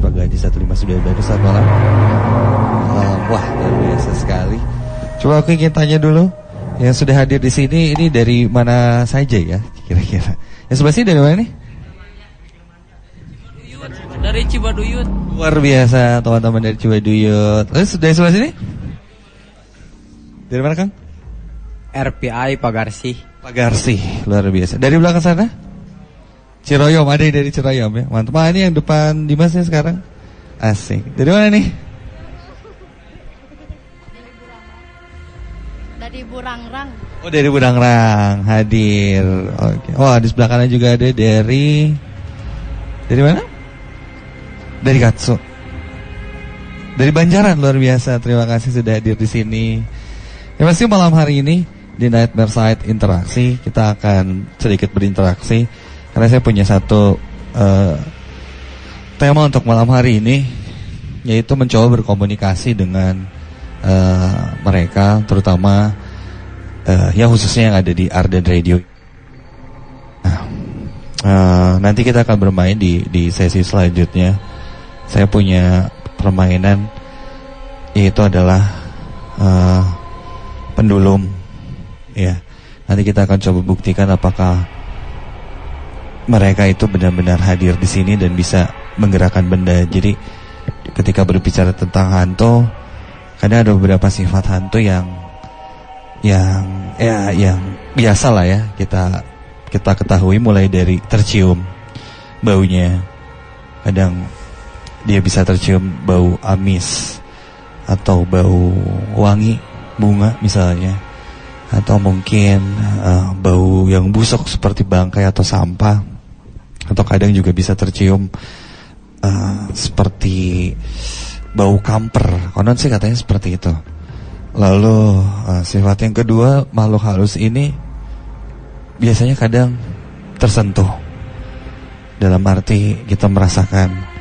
Puspa di 159 Bandung. Selamat malam. Wah, luar biasa sekali. Coba aku ingin tanya dulu, yang sudah hadir di sini ini dari mana saja ya kira-kira? Yang sebelah sini dari mana nih? Dari Cibaduyut. Luar biasa teman-teman dari Cibaduyut. Terus dari sebelah sini? Dari mana Kang? RPI Pagarsih. Pagarsih, luar biasa. Dari belakang sana? Ciroyom, ada yang dari Ciroyom ya. Mantap. Ini yang depan Dimas ya sekarang. Asik. Dari mana nih? Dari Burangrang. Oh, dari Burangrang hadir. Oke. Oh, di sebelah kanan juga ada dari mana? Dari Katsu. Dari Banjaran, luar biasa. Terima kasih sudah hadir di sini. Ya pasti malam hari ini di Nightmare Side Interaksi kita akan sedikit berinteraksi karena saya punya satu tema untuk malam hari ini, yaitu mencoba berkomunikasi dengan mereka, terutama yang khususnya yang ada di Arden Radio. Nanti kita akan bermain di sesi selanjutnya. Saya punya permainan, yaitu adalah pendulum. Ya, nanti kita akan coba buktikan apakah mereka itu benar-benar hadir di sini dan bisa menggerakkan benda. Jadi ketika berbicara tentang hantu, kadang ada beberapa sifat hantu yang biasa lah ya kita ketahui, mulai dari tercium baunya. Kadang dia bisa tercium bau amis atau bau wangi bunga misalnya, atau mungkin bau yang busuk seperti bangkai atau sampah, atau kadang juga bisa tercium seperti bau kamper. Konon sih katanya seperti itu. Lalu sifat yang kedua, makhluk halus ini biasanya kadang tersentuh, dalam arti kita merasakan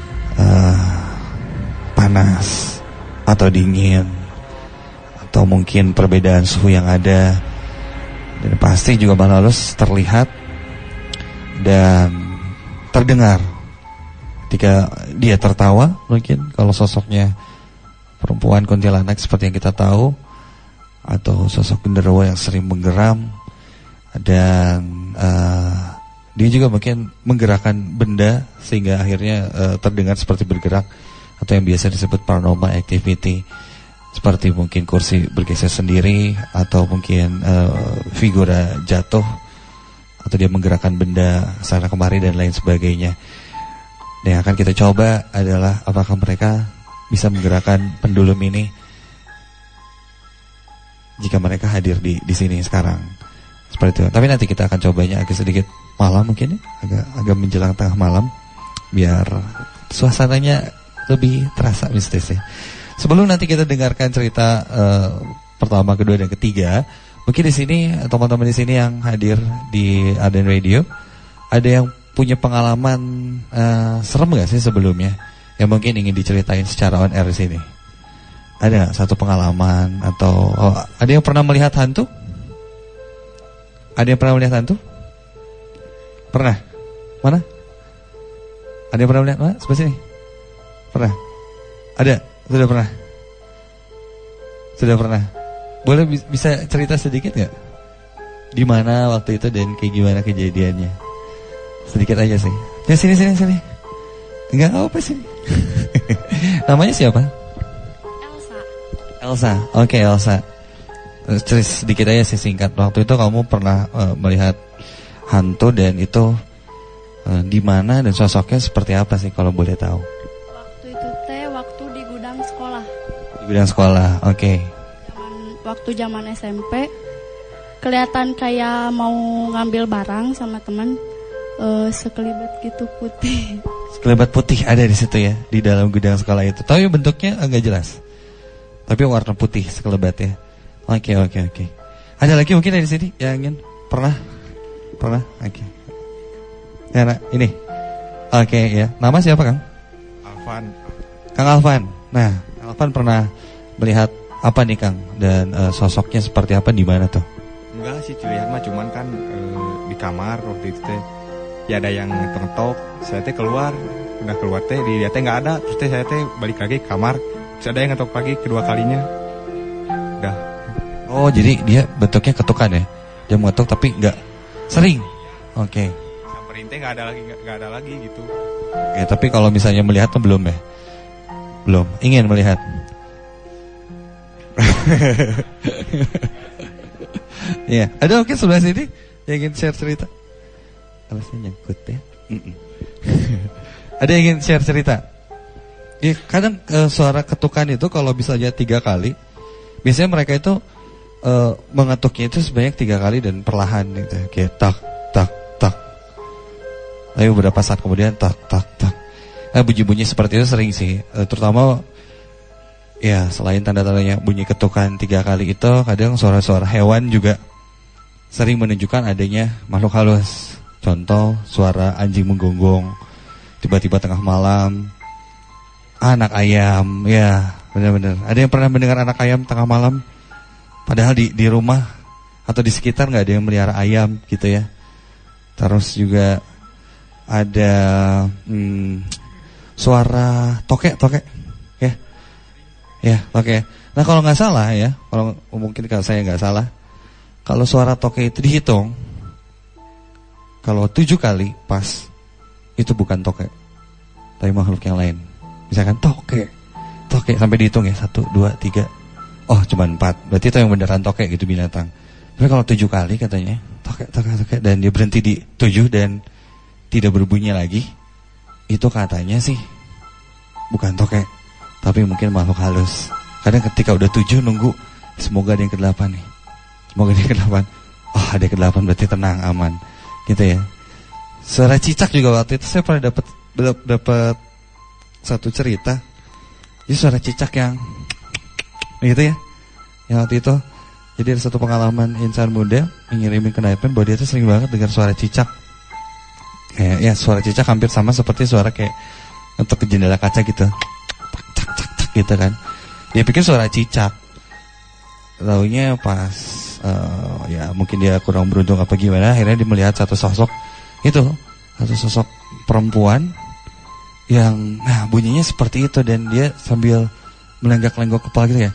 panas atau dingin, atau mungkin perbedaan suhu yang ada. Dan pasti juga makhluk halus terlihat dan terdengar ketika dia tertawa. Mungkin kalau sosoknya perempuan kuntilanak seperti yang kita tahu, atau sosok genderuwo yang sering menggeram, dan dia juga mungkin menggerakkan benda sehingga akhirnya terdengar seperti bergerak, atau yang biasa disebut paranormal activity, seperti mungkin kursi bergeser sendiri, atau mungkin figura jatuh, atau dia menggerakkan benda sana kemari dan lain sebagainya. Dan yang akan kita coba adalah apakah mereka bisa menggerakkan pendulum ini jika mereka hadir di sini sekarang. Seperti itu. Tapi nanti kita akan cobanya agak sedikit malam mungkin ya, agak menjelang tengah malam, biar suasananya lebih terasa mistis ya. Sebelum nanti kita dengarkan cerita pertama, kedua, dan ketiga, mungkin di sini teman-teman di sini yang hadir di Arden Radio, ada yang punya pengalaman serem nggak sih sebelumnya, yang mungkin ingin diceritain secara on air di sini? Ada nggak satu pengalaman, atau ada yang pernah melihat hantu? Ada yang pernah melihat hantu? Pernah? Mana? Ada yang pernah melihat? Mana? Sebelah sini. Pernah? Ada? Sudah pernah? Sudah pernah? Boleh bisa cerita sedikit nggak? Di mana waktu itu dan kayak gimana kejadiannya? Sedikit aja sih. Ya sini. Enggak apa sih. Namanya siapa? Elsa. Oke, Elsa. Cerita sedikit aja sih, singkat. Waktu itu kamu pernah melihat hantu, dan itu di mana dan sosoknya seperti apa sih kalau boleh tahu? Waktu itu waktu di gudang sekolah. Di gudang sekolah, oke. Waktu zaman SMP, kelihatan kayak mau ngambil barang sama teman, sekelibat gitu putih. Sekelebat putih ada di situ ya, di dalam gudang sekolah itu. Tapi bentuknya agak jelas. Tapi warna putih sekelebat ya. Oke. Ada lagi mungkin dari sini yang ingin pernah? Oke. Ya, nah, ini. Oke ya. Nama siapa, Kang? Alvan. Kang Alvan. Nah, Alvan pernah melihat apa nih, Kang? Dan sosoknya seperti apa, di mana tuh? Enggak sih, cilihan mah cuman kan di kamar waktu itu teh. Ya ada yang ngetok, saya teh keluar udah keluar teh dia teh nggak ada, terus teh saya teh balik lagi ke kamar, terus ada yang ngetok lagi kedua kalinya. Udah. Oh, jadi dia bentuknya ketukan ya? Dia ngetok tapi nggak sering. Oke. Samperin teh nggak ada lagi gitu. Oke, tapi kalau misalnya melihat tuh belum ya? Belum. Ingin melihat. Iya, ada mungkin sebelah sini yang ingin share cerita. Alasnya nyangkut ya. Ada yang ingin share cerita? Ya, kadang suara ketukan itu kalau misalnya 3 kali, biasanya mereka itu mengetuknya itu sebanyak 3 kali dan perlahan gitu. Kayak tak tak tak. Lalu beberapa saat kemudian tak tak tak. Bunyi-bunyi seperti itu sering sih, terutama ya selain tanda-tandanya bunyi ketukan 3 kali itu, kadang suara-suara hewan juga sering menunjukkan adanya makhluk halus. Contoh suara anjing menggonggong tiba-tiba tengah malam, anak ayam, ya benar-benar. Ada yang pernah mendengar anak ayam tengah malam? Padahal di rumah atau di sekitar nggak ada yang melihara ayam gitu ya. Terus juga ada suara tokek ya tokek. Nah kalau nggak salah ya, kalau mungkin kalau saya nggak salah, kalau suara tokek itu dihitung, kalau 7 kali pas, itu bukan tokek, tapi makhluk yang lain. Misalkan tokek sampai dihitung ya 1, 2, 3. Oh cuma 4, berarti itu yang beneran tokek gitu binatang. Tapi kalau 7 kali katanya tokek dan dia berhenti di 7 dan tidak berbunyi lagi, itu katanya sih bukan tokek, tapi mungkin makhluk halus. Kadang ketika udah 7 nunggu, semoga ada yang ke-8 nih. Semoga ada yang ke-8. Oh ada yang ke-8 berarti tenang, aman. Gitu ya. Suara cicak juga waktu itu saya pernah dapat satu cerita. Jadi suara cicak yang gitu ya. Yang waktu itu jadi ada satu pengalaman insan muda ngirimin ke Naipen bahwa dia tuh sering banget dengar suara cicak. Kayak ya suara cicak hampir sama seperti suara kayak untuk ke jendela kaca gitu. Cak cak cak gitu kan. Dia pikir suara cicak. Taunya pas ya mungkin dia kurang beruntung apa gimana, akhirnya dia melihat satu sosok perempuan yang bunyinya seperti itu, dan dia sambil melenggak-lenggok kepala gitu ya.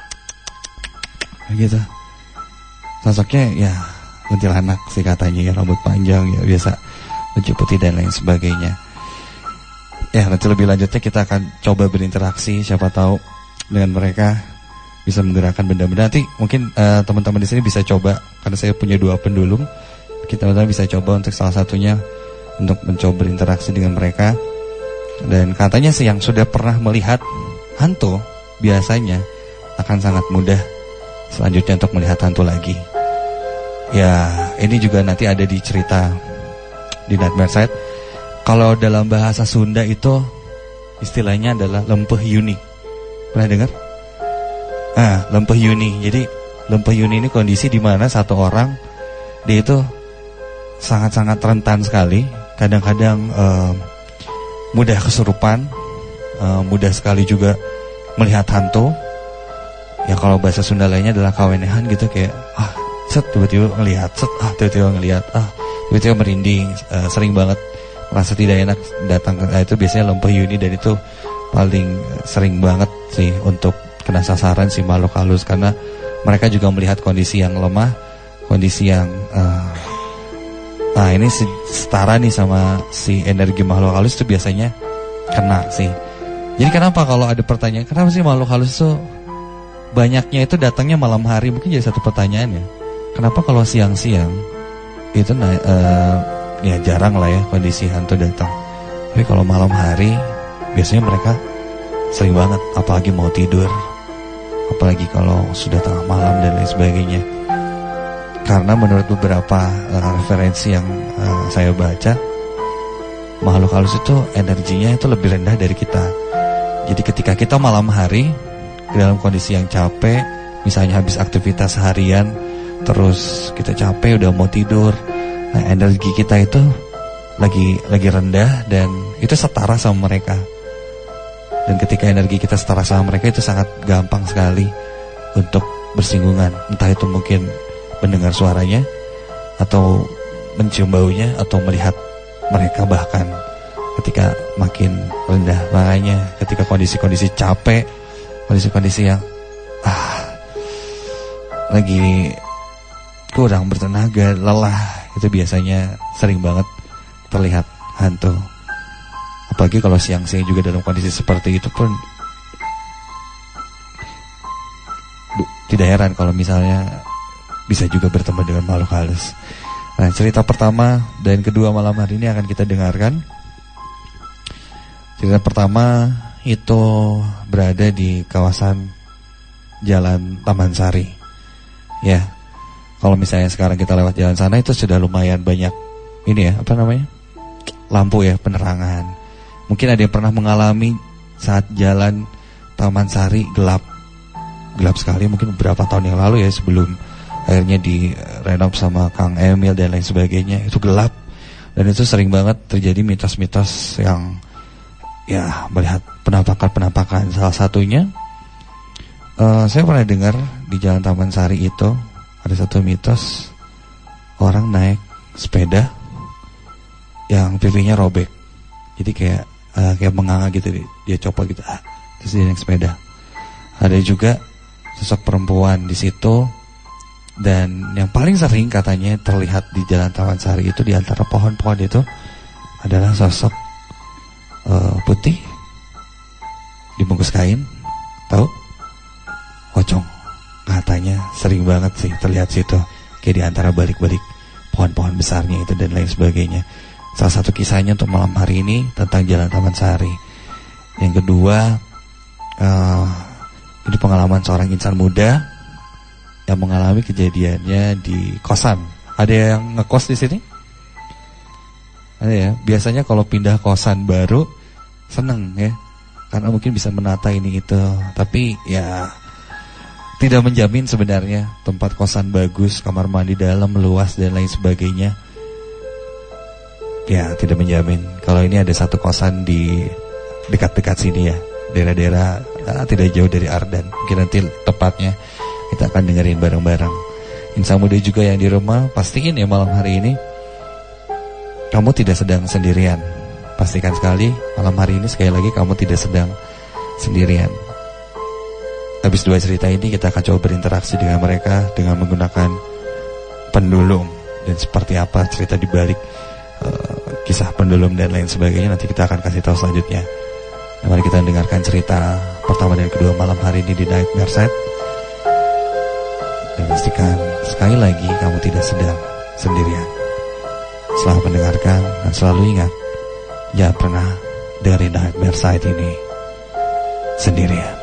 Gitu. Sosoknya ya kuntilanak sih katanya ya, rambut panjang ya, biasa baju putih dan lain sebagainya. Ya nanti lebih lanjutnya kita akan coba berinteraksi, siapa tahu dengan mereka bisa menggerakkan benda-benda. Nanti mungkin teman-teman di sini bisa coba, karena saya punya 2 pendulum. Kita teman-teman bisa coba untuk salah satunya untuk mencoba berinteraksi dengan mereka. Dan katanya sih yang sudah pernah melihat hantu biasanya akan sangat mudah selanjutnya untuk melihat hantu lagi. Ya ini juga nanti ada di cerita di Nightmare Side. Kalau dalam bahasa Sunda itu istilahnya adalah lempeh yuni. Pernah dengar? Lempeh yuni. Jadi lempeh yuni ini kondisi di mana satu orang dia itu sangat-sangat rentan sekali. Kadang-kadang mudah kesurupan, mudah sekali juga melihat hantu. Ya kalau bahasa Sunda lainnya adalah kawenehan gitu, kayak tiba-tiba ngelihat, tiba-tiba merinding, sering banget merasa tidak enak datang ke itu biasanya lempeh yuni, dan itu paling sering banget sih untuk kena sasaran si makhluk halus, karena mereka juga melihat kondisi yang lemah, kondisi yang ini setara nih sama si energi makhluk halus itu biasanya kena sih. Jadi kenapa kalau ada pertanyaan, kenapa sih makhluk halus itu banyaknya itu datangnya malam hari? Mungkin jadi satu pertanyaan ya. Kenapa kalau siang-siang itu ya jarang lah ya kondisi hantu datang. Tapi kalau malam hari biasanya mereka sering banget, apalagi mau tidur, apalagi kalau sudah tengah malam dan lain sebagainya. Karena menurut beberapa referensi yang saya baca, makhluk halus itu energinya itu lebih rendah dari kita. Jadi ketika kita malam hari dalam kondisi yang capek, misalnya habis aktivitas harian, terus kita capek udah mau tidur, nah energi kita itu lagi rendah, dan itu setara sama mereka. Dan ketika energi kita setara sama mereka, itu sangat gampang sekali untuk bersinggungan. Entah itu mungkin mendengar suaranya, atau mencium baunya, atau melihat mereka bahkan. ketika makin rendah. Makanya ketika kondisi-kondisi capek, kondisi-kondisi yang lagi kurang bertenaga, lelah, itu biasanya sering banget terlihat hantu. Apalagi kalau siang-siang juga dalam kondisi seperti itu pun tidak heran kalau misalnya bisa juga bertemu dengan makhluk halus. Nah, cerita pertama dan kedua malam hari ini akan kita dengarkan. Cerita pertama itu berada di kawasan Jalan Taman Sari. Ya, kalau misalnya sekarang kita lewat jalan sana itu sudah lumayan banyak ini ya, apa namanya? Lampu ya, penerangan. Mungkin ada yang pernah mengalami saat jalan Taman Sari gelap sekali, mungkin beberapa tahun yang lalu ya, sebelum akhirnya direnov sama Kang Emil dan lain sebagainya. Itu gelap dan itu sering banget terjadi mitos-mitos yang ya melihat penampakan-penampakan. Salah satunya saya pernah dengar di Jalan Taman Sari itu ada satu mitos orang naik sepeda yang pipinya robek. Jadi kayak menganga gitu, dia copot gitu, terus dia naik sepeda. Ada juga sosok perempuan di situ, dan yang paling sering katanya terlihat di Jalan Taman Sari itu di antara pohon-pohon itu adalah sosok putih dibungkus kain, tahu? Pocong. Katanya sering banget sih terlihat situ, kayak di antara balik-balik pohon-pohon besarnya itu dan lain sebagainya. Salah satu kisahnya untuk malam hari ini tentang Jalan Taman Sari. Yang kedua, ini pengalaman seorang insan muda yang mengalami kejadiannya di kosan. Ada yang ngekos di sini? Ada ya. Biasanya kalau pindah kosan baru seneng ya, karena mungkin bisa menata ini itu. Tapi ya tidak menjamin sebenarnya tempat kosan bagus, kamar mandi dalam, luas dan lain sebagainya. Ya tidak menjamin. Kalau ini ada satu kosan di dekat-dekat sini ya, daerah-daerah tidak jauh dari Ardan. Mungkin nanti tepatnya kita akan dengerin bareng-bareng. Insan muda juga yang di rumah, pastiin ya malam hari ini kamu tidak sedang sendirian. Pastikan sekali malam hari ini sekali lagi kamu tidak sedang sendirian. Habis dua cerita ini kita akan coba berinteraksi dengan mereka dengan menggunakan pendulum, dan seperti apa cerita di balik kisah pendulum dan lain sebagainya nanti kita akan kasih tahu selanjutnya. Nah, mari kita dengarkan cerita pertama dan kedua malam hari ini di Nightmare Set. Dan pastikan sekali lagi kamu tidak sedang sendirian. Selamat mendengarkan dan selalu ingat, jangan pernah dengerin Nightmare Set ini sendirian.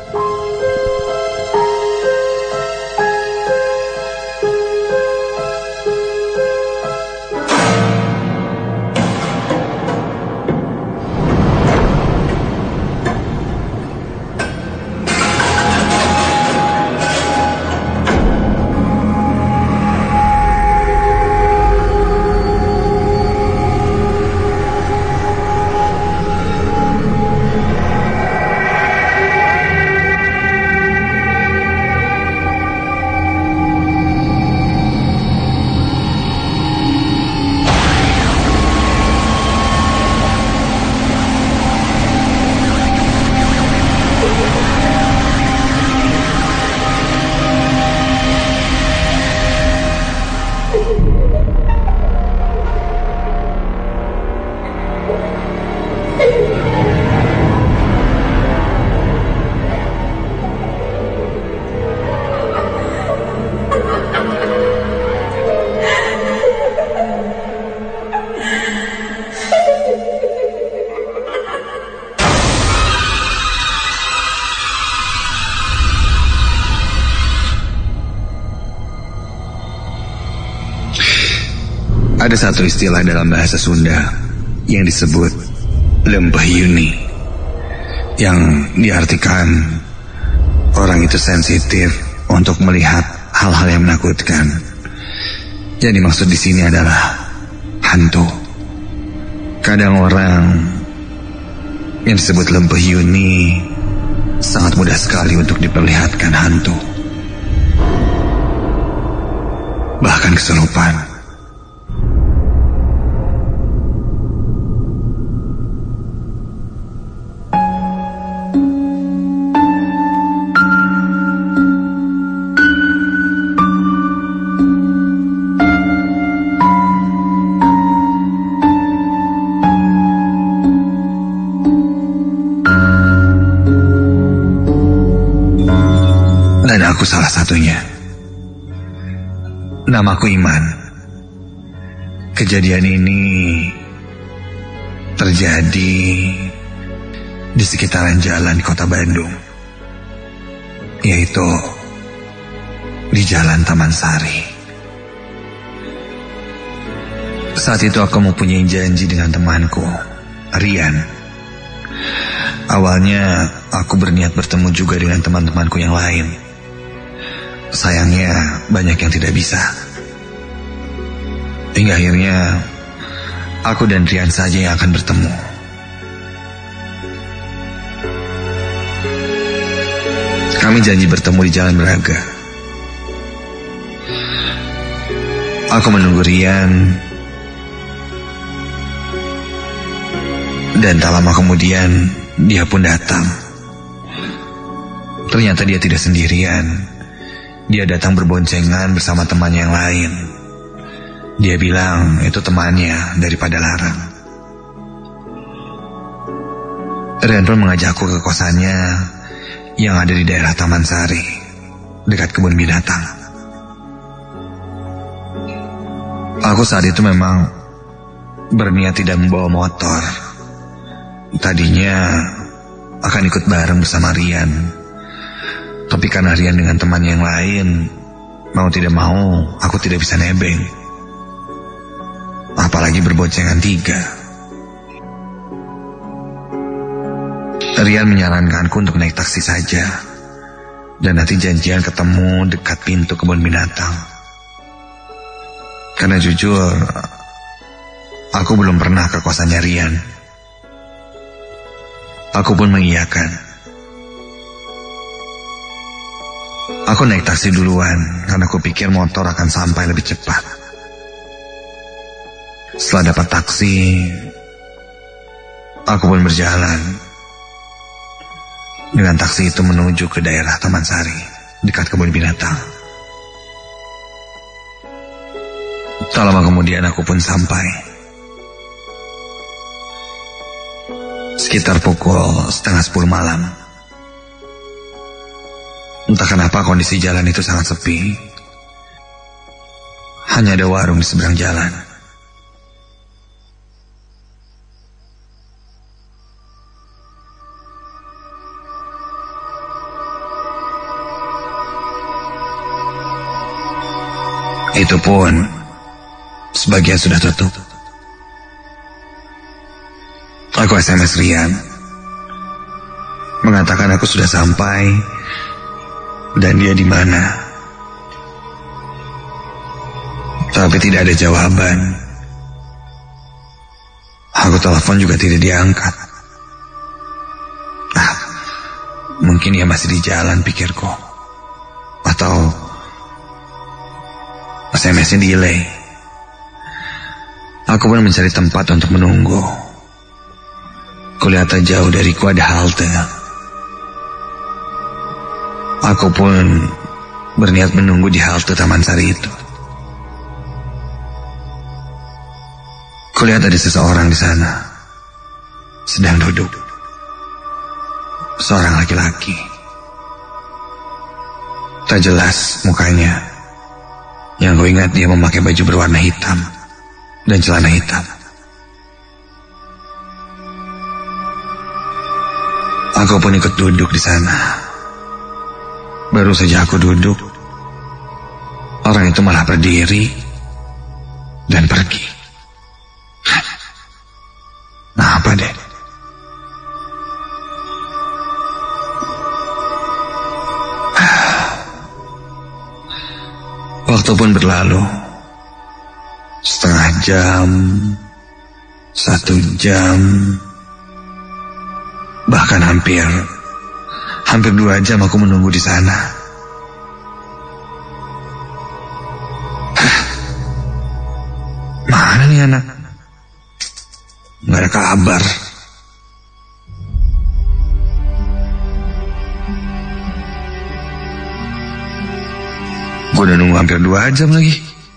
Ada satu istilah dalam bahasa Sunda yang disebut lembah yuni, yang diartikan orang itu sensitif untuk melihat hal-hal yang menakutkan. Jadi maksud di sini adalah hantu. Kadang orang yang disebut lembah yuni sangat mudah sekali untuk diperlihatkan hantu, bahkan kesurupan. aku salah satunya. Namaku Iman. Kejadian ini terjadi di sekitaran jalan di kota Bandung, yaitu di Jalan Taman Sari. Saat itu aku mempunyai janji dengan temanku, Rian. Awalnya aku berniat bertemu juga dengan teman-temanku yang lain. Sayangnya banyak yang tidak bisa. Hingga akhirnya aku dan Rian saja yang akan bertemu. Kami janji bertemu di Jalan Braga. Aku menunggu Rian, dan tak lama kemudian dia pun datang. Ternyata dia tidak sendirian. Dia datang berboncengan bersama temannya yang lain. Dia bilang itu temannya daripada Larang. Rian pun mengajakku ke kosannya yang ada di daerah Taman Sari, dekat kebun binatang. Aku saat itu memang berniat tidak membawa motor. Tadinya akan ikut bareng bersama Rian, tapi karena Rian dengan teman yang lain, mau tidak mau aku tidak bisa nebeng. Apalagi berboncengan 3. Rian menyarankanku untuk naik taksi saja, dan nanti janjian ketemu dekat pintu kebun binatang. Karena jujur, aku belum pernah ke kosannya Rian. Aku pun mengiyakan. Aku naik taksi duluan karena aku pikir motor akan sampai lebih cepat. Setelah dapat taksi, aku pun berjalan. Dengan taksi itu menuju ke daerah Taman Sari, dekat kebun binatang. Tak lama kemudian aku pun sampai. Sekitar pukul 9:30 malam. Entah kenapa kondisi jalan itu sangat sepi. Hanya ada warung di seberang jalan. Itu pun sebagian sudah tutup. Aku SMS Rian, mengatakan aku sudah sampai dan dia di mana. Tapi tidak ada jawaban. Aku telepon juga tidak diangkat. Mungkin dia masih di jalan, pikirku. Atau SMS-nya delay. Aku pun mencari tempat untuk menunggu. Kulihat jauh dariku ada halte. Aku pun berniat menunggu di halte Taman Sari itu. Kulihat ada seseorang di sana, sedang duduk. Seorang laki-laki. Tak jelas mukanya. Yang ku ingat dia memakai baju berwarna hitam dan celana hitam. Aku pun ikut duduk di sana. Baru saja aku duduk, orang itu malah berdiri dan pergi. Nah, apa deh? Waktu pun berlalu. Setengah jam, 1 jam, bahkan hampir 2 jam aku menunggu di sana. Mana nih anak? Nggak ada kabar. Gue udah nunggu hampir 2 jam lagi.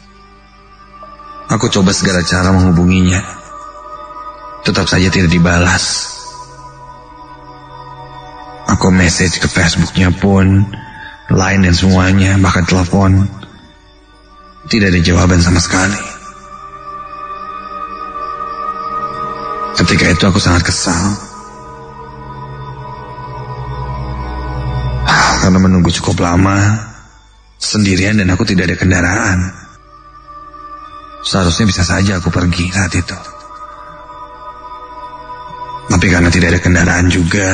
Aku coba segala cara menghubunginya. Tetap saja tidak dibalas. Aku message ke Facebooknya pun line dan semuanya, bahkan telepon. Tidak ada jawaban sama sekali. Ketika itu aku sangat kesal. Karena menunggu cukup lama, sendirian dan aku tidak ada kendaraan. Seharusnya bisa saja aku pergi saat itu. Tapi karena tidak ada kendaraan juga,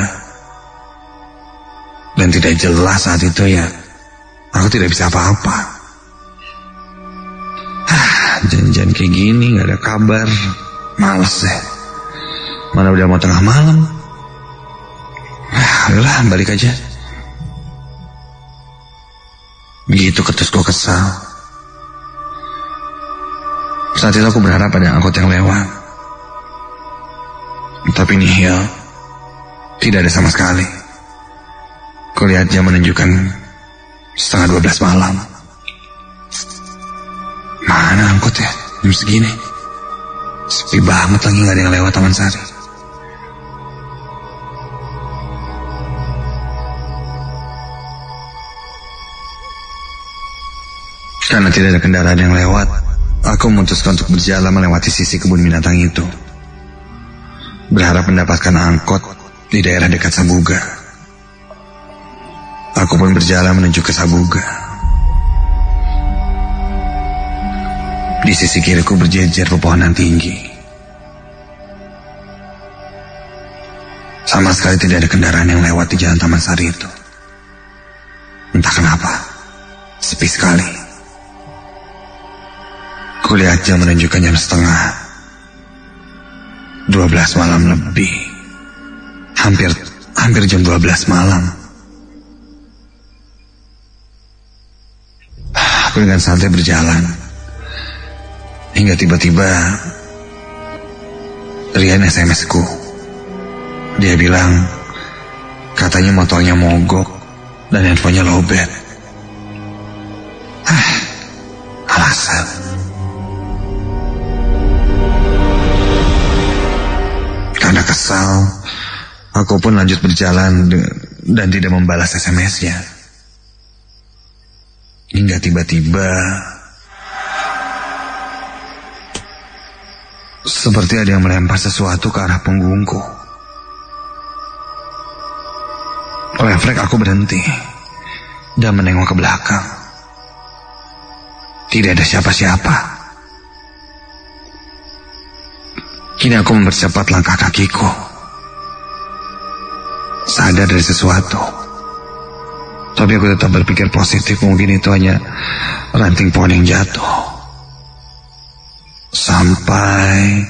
dan tidak jelas saat itu ya, aku tidak bisa apa-apa. Janjian kayak gini gak ada kabar, males deh. Mana udah mau tengah malam. Udahlah, balik aja. Begitu ketusku kesal. Saat itu aku berharap ada angkot yang lewat, tapi nihil, tidak ada sama sekali. Kulihat jam menunjukkan 11:30 malam. Mana angkot ya jam segini? Sepi banget lagi, gak ada yang lewat Taman Sari. Karena tidak ada kendaraan yang lewat, aku memutuskan untuk berjalan melewati sisi kebun binatang itu, berharap mendapatkan angkot di daerah dekat Sabuga. Aku pun berjalan menuju ke Sabuga. Di sisi kiriku berjejer pepohonan tinggi. Sama sekali tidak ada kendaraan yang lewat di jalan Taman Sari itu. Entah kenapa, sepi sekali. Kulihat jam menunjukkan jam 11:30 malam lebih. Hampir jam 12 malam. Aku dengan santai berjalan, hingga tiba-tiba Rian SMS-ku. Dia bilang katanya motornya mogok dan handphonenya lowbat. Alasan. Karena kesal, aku pun lanjut berjalan dan tidak membalas SMS-nya. Hingga tiba-tiba seperti ada yang melempar sesuatu ke arah punggungku. Refleks aku berhenti dan menengok ke belakang. Tidak ada siapa-siapa. Kini aku mempercepat langkah kakiku, sadar dari sesuatu. Tapi aku tetap berpikir positif, mungkin itu hanya ranting pohon yang jatuh. Sampai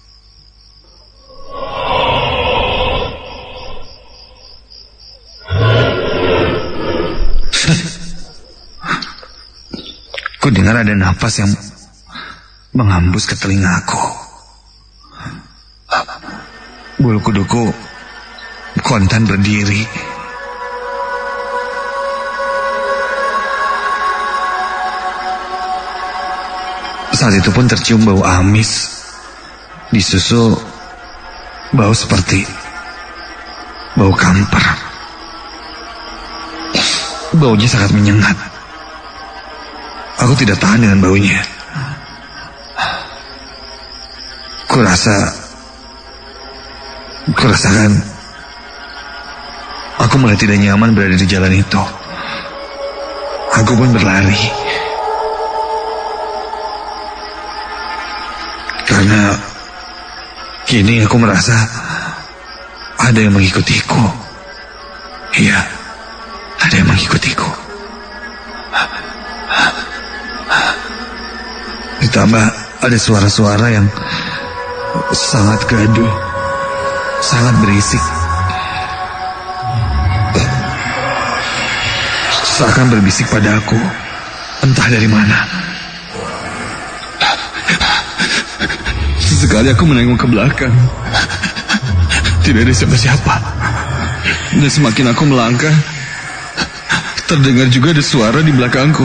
ku dengar ada nafas yang menghembus ke telingaku. Bulu kuduku kontan berdiri. Saat itu pun tercium bau amis, disusul bau seperti bau kamper. Baunya sangat menyengat. Aku tidak tahan dengan baunya. Kurasakan aku mulai tidak nyaman berada di jalan itu. Aku pun berlari. Karena kini aku merasa ada yang mengikutiku. Iya, ada yang mengikutiku. Ditambah ada suara-suara yang sangat gaduh, sangat berisik. Seakan berbisik pada aku, entah dari mana. Sesekali aku menengok ke belakang. Tidak ada siapa-siapa. Dan semakin aku melangkah, terdengar juga ada suara di belakangku.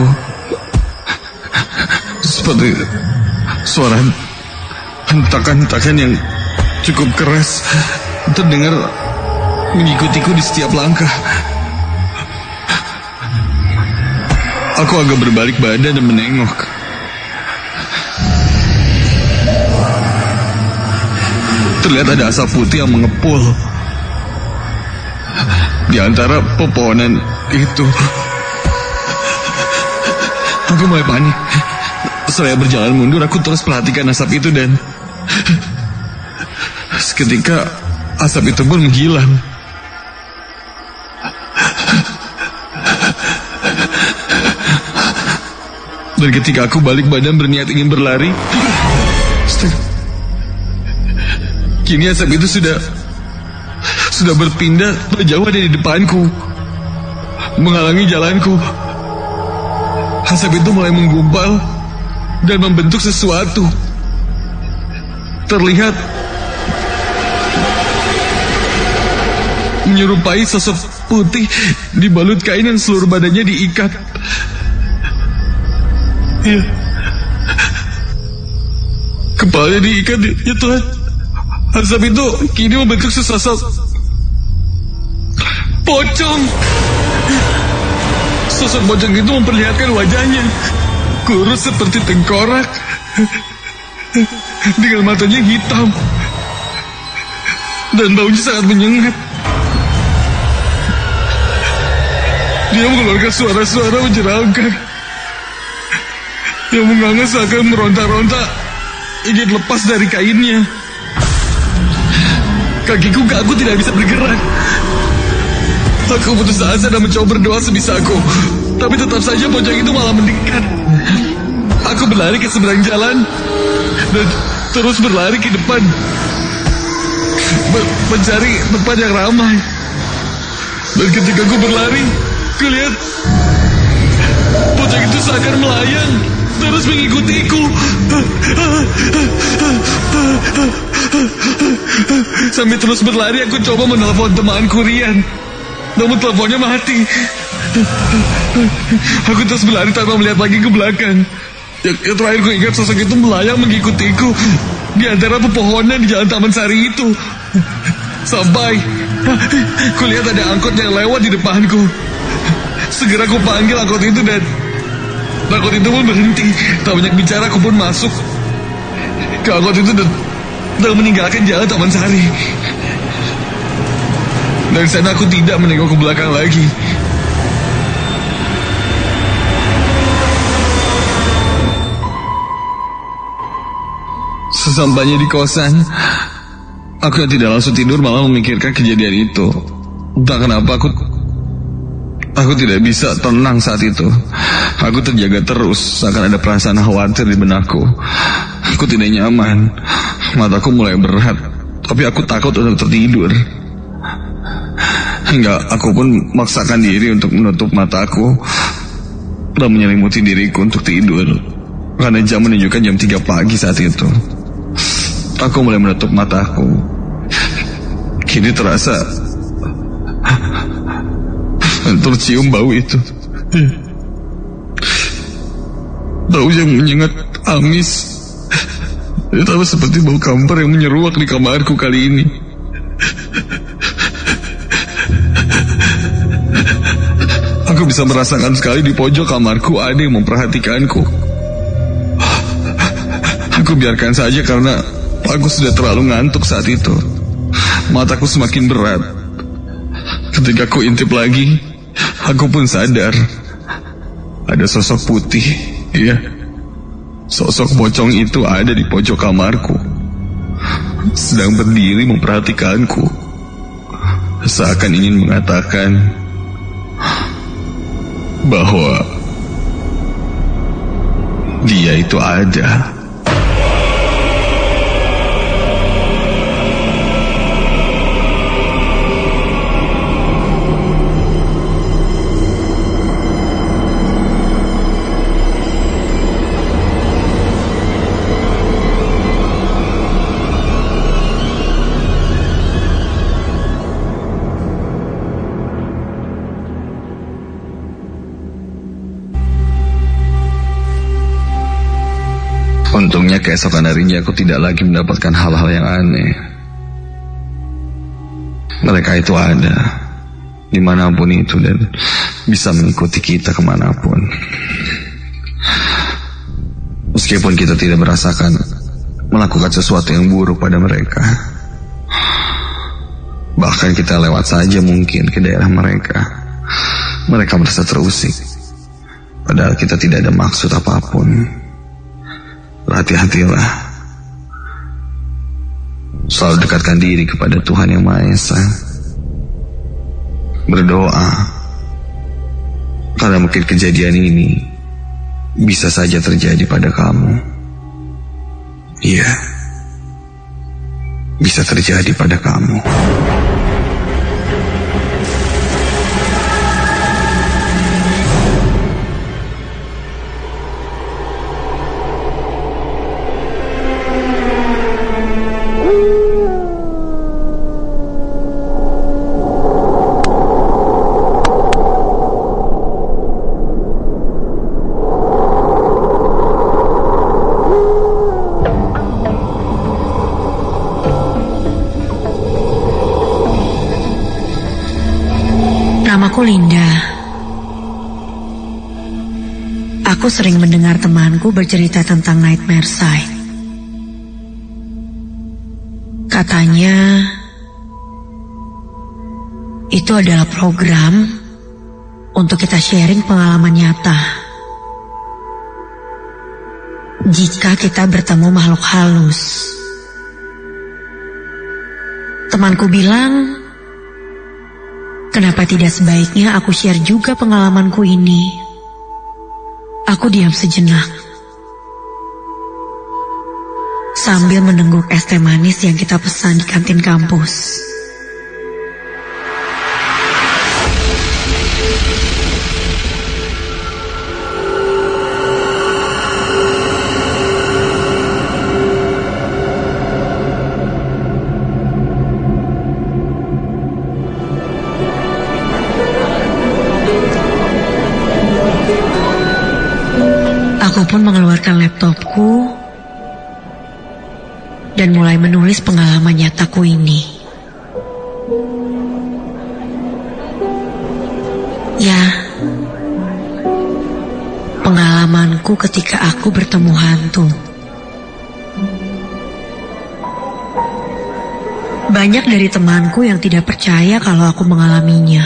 Seperti suara hentakan-hentakan yang cukup keras terdengar mengikutiku di setiap langkah. Aku agak berbalik badan dan menengok. Terlihat ada asap putih yang mengepul di antara pepohonan itu. Aku mulai panik. Saya berjalan mundur, aku terus perhatikan asap itu dan seketika asap itu pun menghilang. Dan ketika aku balik badan berniat ingin berlari, kini asap itu sudah berpindah jauh dari depanku, menghalangi jalanku. Asap itu mulai menggumpal dan membentuk sesuatu. Terlihat menyerupai sosok putih dibalut kain dan seluruh badannya diikat. Ya. Kepalanya diikat, ya Tuhan. Asap itu kini membentuk sesosok pocong. Sosok pocong itu memperlihatkan wajahnya kurus seperti tengkorak dengan matanya hitam dan baunya sangat menyengat. Dia mengeluarkan suara-suara menyeramkan yang menganga seakan meronta-ronta ingin lepas dari kainnya. Kakiku kaku tidak bisa bergerak. Aku putus asa dan mencoba berdoa sebisaku, tapi tetap saja pocong itu malah mendekat. Aku berlari ke seberang jalan dan terus berlari ke depan, mencari tempat yang ramai. Dan ketika aku berlari, kulihat pocong itu seakan melayang terus mengikutiku. Sambil terus berlari, aku coba menelpon temanku Rian, namun teleponnya mati. Aku terus berlari tanpa melihat lagi ke belakang. Yang terakhir ku ingat sosok itu melayang mengikutiku di antara pepohonan di jalan Taman Sari itu. Sampai kulihat ada angkot yang lewat di depanku. Segera ku panggil angkot itu dan angkot itu pun berhenti. Tak banyak bicara, aku pun masuk ke angkot itu dan meninggalkan jalan Taman Sari. Dari sana aku tidak menengok ke belakang lagi. Sesampainya di kosan, aku yang tidak langsung tidur malah memikirkan kejadian itu. Entah kenapa aku tidak bisa tenang saat itu. Aku terjaga terus, seakan ada perasaan khawatir di benakku. Aku tidak nyaman, mataku mulai berat, tapi aku takut untuk tertidur. Hingga aku pun memaksakan diri untuk menutup mataku dan menyelimuti diriku untuk tidur. Karena jam menunjukkan jam 3 pagi saat itu. Aku mulai menutup mataku. Kini terasa tercium bau itu. Bau yang menyengat amis. Tapi seperti bau kampar yang menyeruak di kamarku kali ini. Aku bisa merasakan sekali di pojok kamarku ada yang memperhatikanku. Aku biarkan saja karena aku sudah terlalu ngantuk saat itu. Mataku semakin berat. Ketika aku intip lagi, aku pun sadar ada sosok putih. Iya, sosok pocong itu ada di pojok kamarku, sedang berdiri memperhatikanku, seakan ingin mengatakan bahwa dia itu ada. Untungnya keesokan harinya aku tidak lagi mendapatkan hal-hal yang aneh. Mereka itu ada dimanapun itu dan bisa mengikuti kita kemanapun. Meskipun kita tidak merasakan melakukan sesuatu yang buruk pada mereka. Bahkan kita lewat saja mungkin ke daerah mereka. Mereka merasa terusik, padahal kita tidak ada maksud apapun. Hati-hatilah. Selalu dekatkan diri kepada Tuhan Yang Maha Esa. Berdoa, karena mungkin kejadian ini bisa saja terjadi pada kamu. Iya, bisa terjadi pada kamu. Namaku Linda. Aku sering mendengar temanku bercerita tentang Nightmare Site. Katanya, itu adalah program untuk kita sharing pengalaman nyata. Jika kita bertemu makhluk halus. Temanku bilang, kenapa tidak sebaiknya aku share juga pengalamanku ini? Aku diam sejenak, sambil menengguk es teh manis yang kita pesan di kantin kampus. Aku pun mengeluarkan laptopku dan mulai menulis pengalaman nyataku ini. Ya, pengalamanku ketika aku bertemu hantu. Banyak dari temanku yang tidak percaya kalau aku mengalaminya.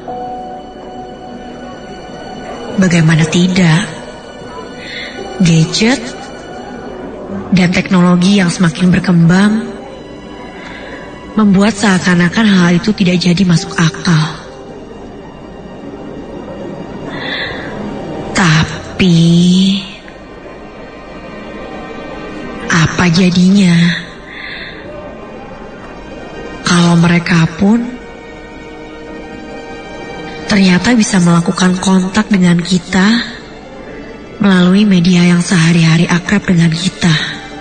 Bagaimana tidak? Gadget dan teknologi yang semakin berkembang membuat seakan-akan hal itu tidak jadi masuk akal. Tapi apa jadinya kalau mereka pun ternyata bisa melakukan kontak dengan kita melalui media yang sehari-hari akrab dengan kita.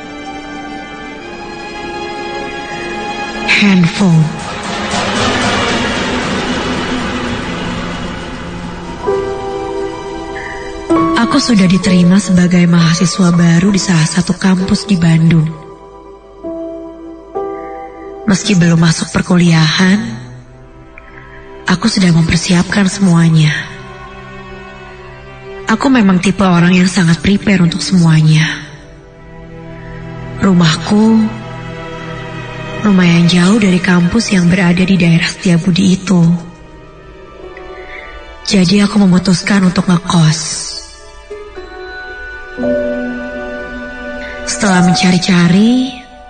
Handphone. Aku sudah diterima sebagai mahasiswa baru di salah satu kampus di Bandung. Meski belum masuk perkuliahan, aku sudah mempersiapkan semuanya. Aku memang tipe orang yang sangat prepare untuk semuanya. Rumahku lumayan jauh dari kampus yang berada di daerah Setiabudi itu. Jadi aku memutuskan untuk ngekos. Setelah mencari-cari,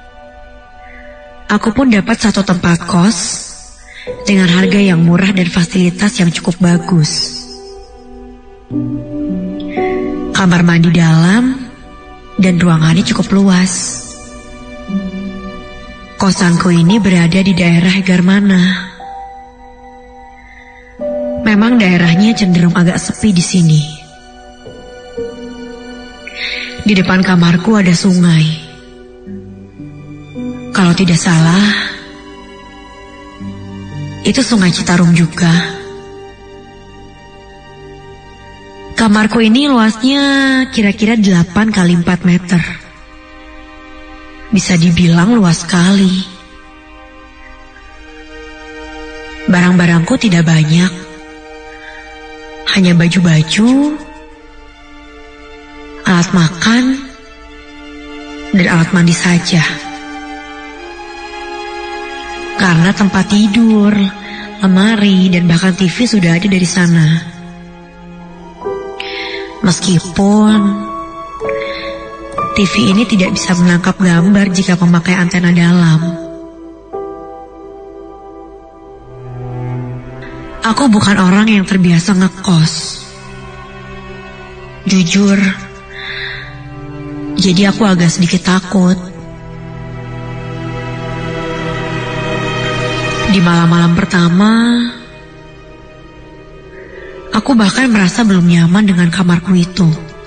aku pun dapat satu tempat kos dengan harga yang murah dan fasilitas yang cukup bagus. Kamar mandi dalam dan ruangannya cukup luas. Kosanku ini berada di daerah Egarmana. Memang daerahnya cenderung agak sepi di sini. Di depan kamarku ada sungai. Kalau tidak salah, itu Sungai Citarum juga. Kamarku ini luasnya kira-kira 8 kali 4 meter. Bisa dibilang luas sekali. Barang-barangku tidak banyak. hanya baju-baju, alat makan, dan alat mandi saja. Karena tempat tidur, lemari, dan bahkan TV sudah ada dari sana. Meskipun TV ini tidak bisa menangkap gambar jika memakai antena dalam. Aku bukan orang yang terbiasa ngekos. Jujur, jadi aku agak sedikit takut. Di malam-malam pertama, aku bahkan merasa belum nyaman dengan kamarku itu.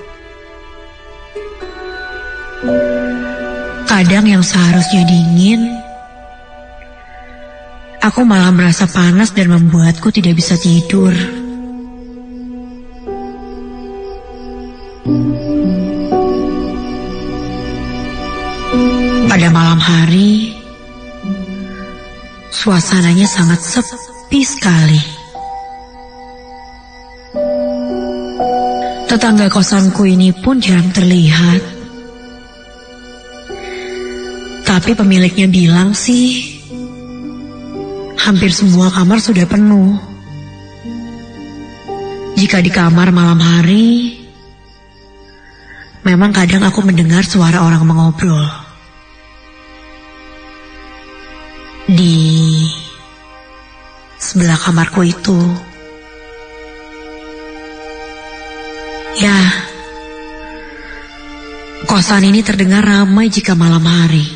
Kadang yang seharusnya dingin, aku malah merasa panas dan membuatku tidak bisa tidur. Pada malam hari, suasananya sangat sepi sekali. Tetangga kosanku ini pun jarang terlihat. Tapi pemiliknya bilang sih, hampir semua kamar sudah penuh. Jika di kamar malam hari, memang kadang aku mendengar suara orang mengobrol. Di sebelah kamarku itu. Ya, kosan ini terdengar ramai jika malam hari.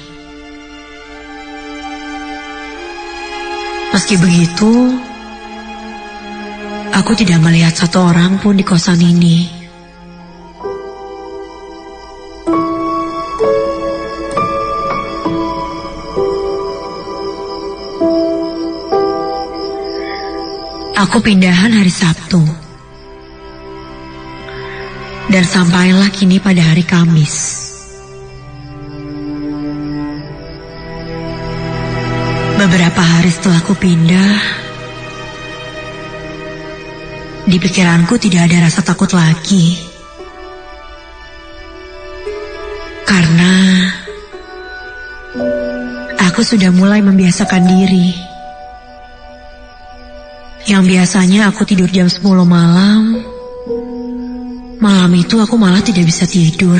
Meski begitu, aku tidak melihat satu orang pun di kosan ini. Aku pindahan hari Sabtu. Dan sampailah kini pada hari Kamis. Beberapa hari setelah aku pindah, di pikiranku tidak ada rasa takut lagi. Karena aku sudah mulai membiasakan diri. Yang biasanya aku tidur jam 10 malam, malam itu aku malah tidak bisa tidur.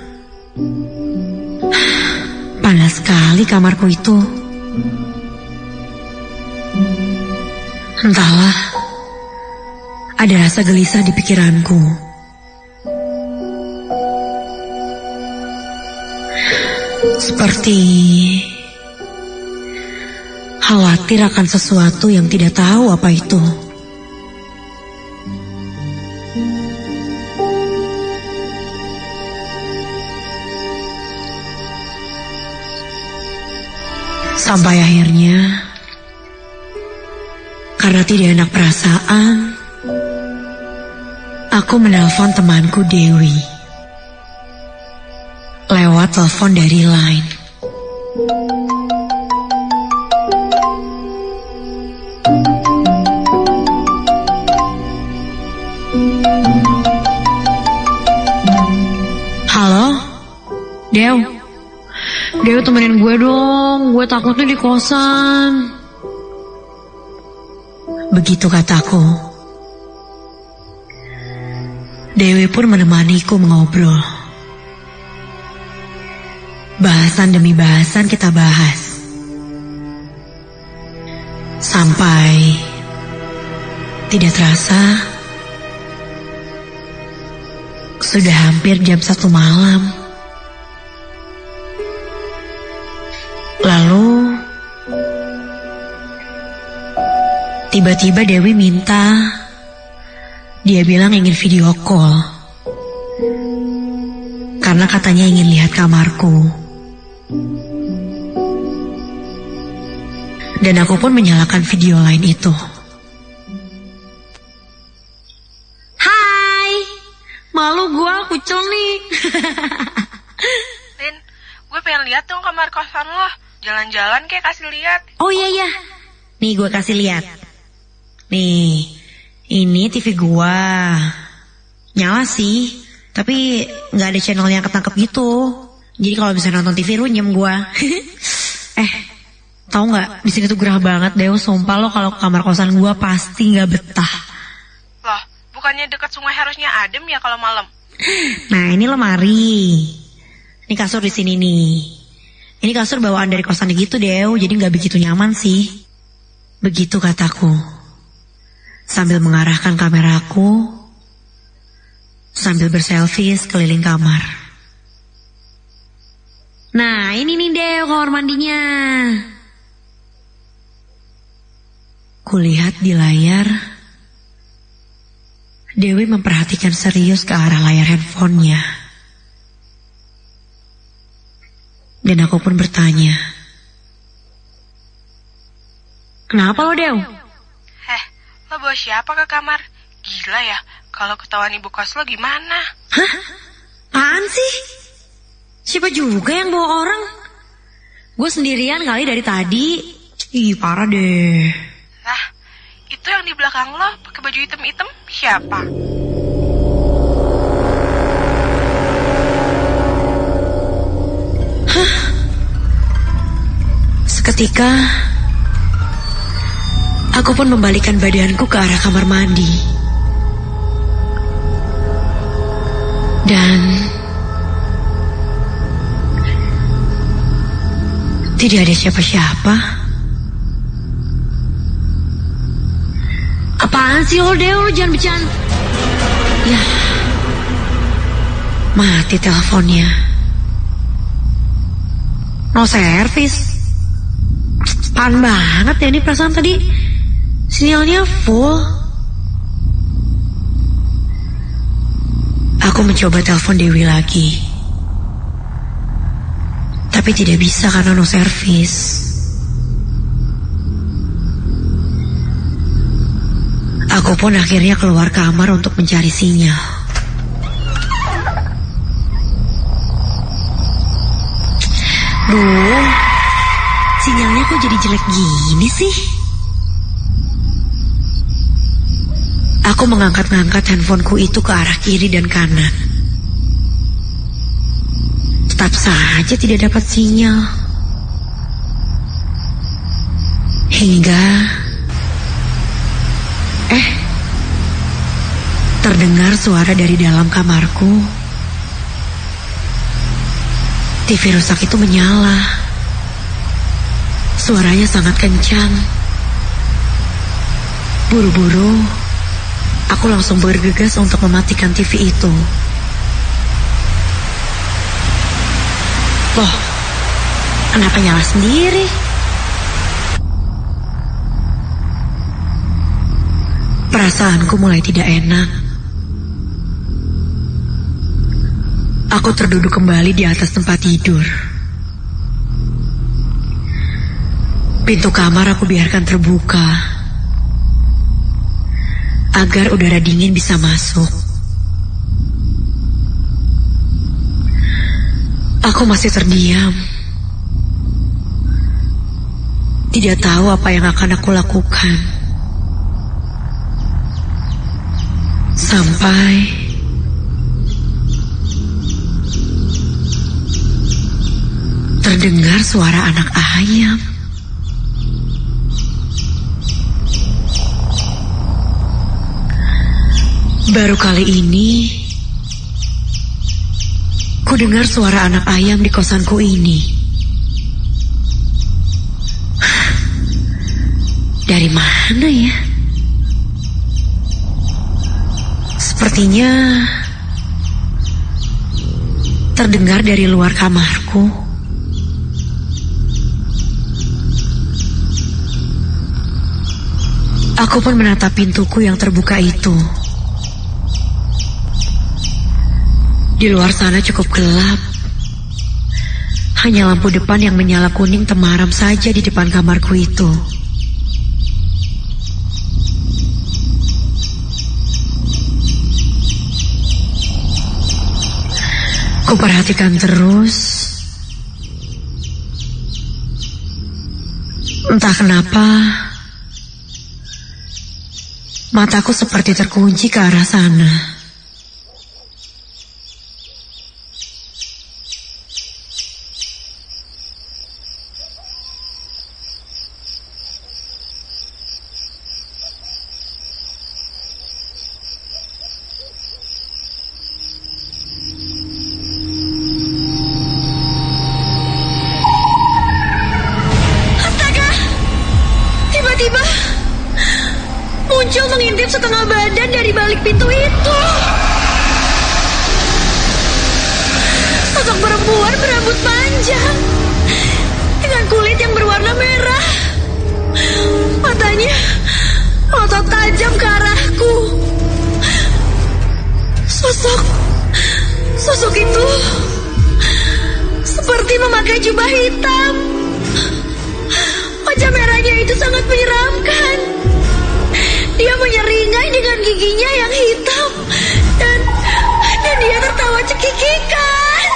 Panas sekali kamarku itu. Entahlah, ada rasa gelisah di pikiranku. Seperti khawatir akan sesuatu yang tidak tahu apa itu. Sampai akhirnya, karena tidak enak perasaan, aku menelpon temanku Dewi lewat telepon dari Line. Halo, Dew temenin gue dong, gue takutnya di kosan. Begitu kataku. Dewi pun menemaniku mengobrol. Bahasan demi bahasan kita bahas. Sampai tidak terasa sudah hampir jam 1 malam. Lalu tiba-tiba Dewi minta, dia bilang ingin video call. Karena katanya ingin lihat kamarku. Dan aku pun menyalakan video Line itu. Hai, malu gua kucel nih. Lin, gue pengen lihat dong kamar kosan lo. Jalan-jalan kayak kasih lihat. Oh iya. Nih gue kasih lihat. Nih, Ini TV gua. Nyala sih, tapi gak ada channel yang ketangkep gitu. Jadi kalau misalnya nonton TV runyem gua. Tahu nggak? Di sini tuh gerah banget deh. Sumpah lo kalau ke kamar kosan gua pasti nggak betah. Loh, bukannya dekat sungai harusnya adem ya kalau malam? Nah ini lemari. Ini kasur di sini nih. Ini kasur bawaan dari kosan gitu deh. Jadi nggak begitu nyaman sih. Begitu kataku. Sambil mengarahkan kameraku. Sambil berselfie sekeliling kamar. Nah ini nih deh kamar mandinya. Kulihat di layar, Dewi memperhatikan serius ke arah layar handphonenya. Dan aku pun bertanya, kenapa lo Dew? Lo bawa siapa ke kamar? Gila ya, kalau ketahuan ibu kos lo gimana? Hah? Apaan sih? Siapa juga yang bawa orang? Gue sendirian kali dari tadi. Ih parah deh. Lah, itu yang di belakang lo pakai baju hitam-hitam siapa? Hah? Seketika aku pun membalikkan badanku ke arah kamar mandi. Dan tidak ada siapa-siapa. Apaan sih lo Dew, jangan bercanda. Ya, mati teleponnya. No service. Apaan banget ya ini perasaan tadi. Sinyalnya full. Aku mencoba telepon Dewi lagi. Tapi tidak bisa karena no service. Aku pun akhirnya keluar kamar untuk mencari sinyal. Duh, sinyalnya kok jadi jelek gini sih? Aku mengangkat-ngangkat handphoneku itu ke arah kiri dan kanan. Tetap saja tidak dapat sinyal. Hingga terdengar suara dari dalam kamarku. TV rusak itu menyala. Suaranya sangat kencang. Buru-buru aku langsung bergegas untuk mematikan TV itu. Loh, kenapa nyala sendiri? Perasaanku mulai tidak enak. Aku terduduk kembali di atas tempat tidur. Pintu kamar aku biarkan terbuka agar udara dingin bisa masuk. Aku masih terdiam. Tidak tahu apa yang akan aku lakukan. Sampai terdengar suara anak ayam. Baru kali ini ku dengar suara anak ayam di kosanku ini. Dari mana ya? Sepertinya terdengar dari luar kamarku. Aku pun menatap pintuku yang terbuka itu. Di luar sana cukup gelap. Hanya lampu depan yang menyala kuning temaram saja di depan kamarku itu. Kuperhatikan terus. Entah kenapa Mataku seperti terkunci ke arah sana. Muncul mengintip setengah badan dari balik pintu itu. Sosok perempuan berambut panjang dengan kulit yang berwarna merah. Matanya melotot tajam ke arahku. Sosok itu seperti memakai jubah hitam. Wajah merahnya itu sangat menyeramkan. Dia menyeringai dengan giginya yang hitam dan dia tertawa cekikikan.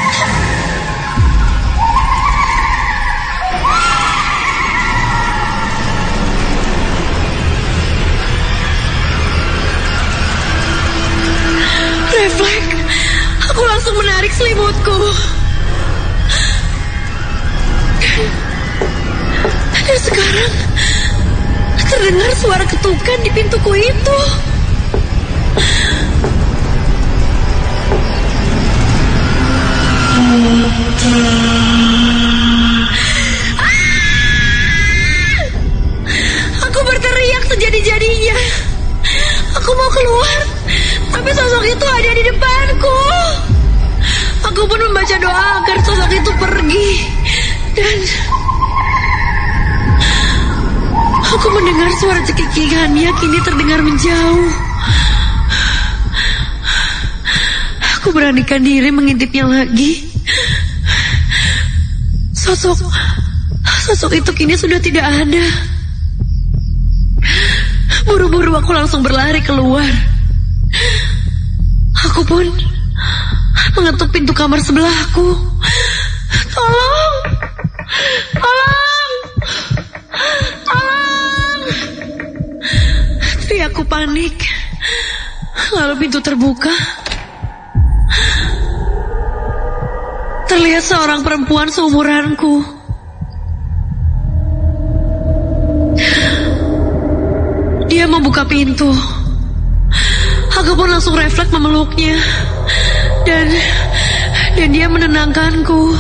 Refleks, aku langsung menarik selimutku. Dan sekarang terdengar suara ketukan di pintuku itu. Aku berteriak sejadi-jadinya. Aku mau keluar, tapi sosok itu ada di depanku. Aku pun membaca doa agar sosok itu pergi. Dan aku mendengar suara cekikikannya kini terdengar menjauh. Aku beranikan diri mengintipnya lagi. Sosok itu kini sudah tidak ada. Buru-buru aku langsung berlari keluar. Aku pun mengetuk pintu kamar sebelahku. Tolong! Tolong! Tolong! Teriakku panik. Lalu pintu terbuka. Terlihat seorang perempuan seumuranku. Dia membuka pintu. Aku pun langsung refleks memeluknya. Dan dia menenangkanku.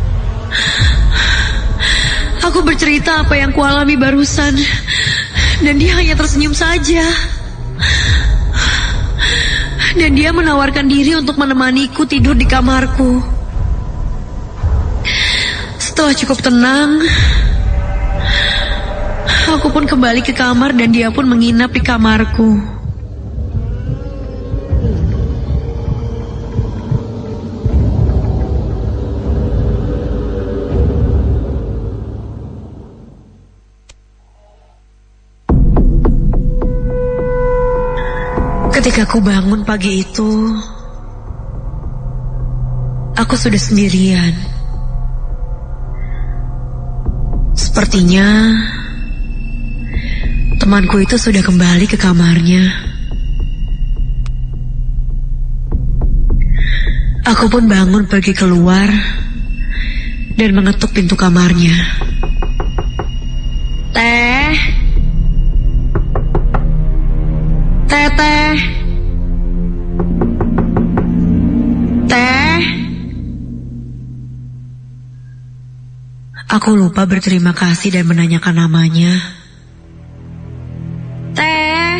Aku bercerita apa yang kualami barusan. Dan dia hanya tersenyum saja. Dan dia menawarkan diri untuk menemaniku tidur di kamarku. Setelah cukup tenang, aku pun kembali ke kamar dan dia pun menginap di kamarku. Ketika aku bangun pagi itu, aku sudah sendirian. Sepertinya temanku itu sudah kembali ke kamarnya. Aku pun bangun pergi keluar dan mengetuk pintu kamarnya. Teh. Aku lupa berterima kasih dan menanyakan namanya. Teh.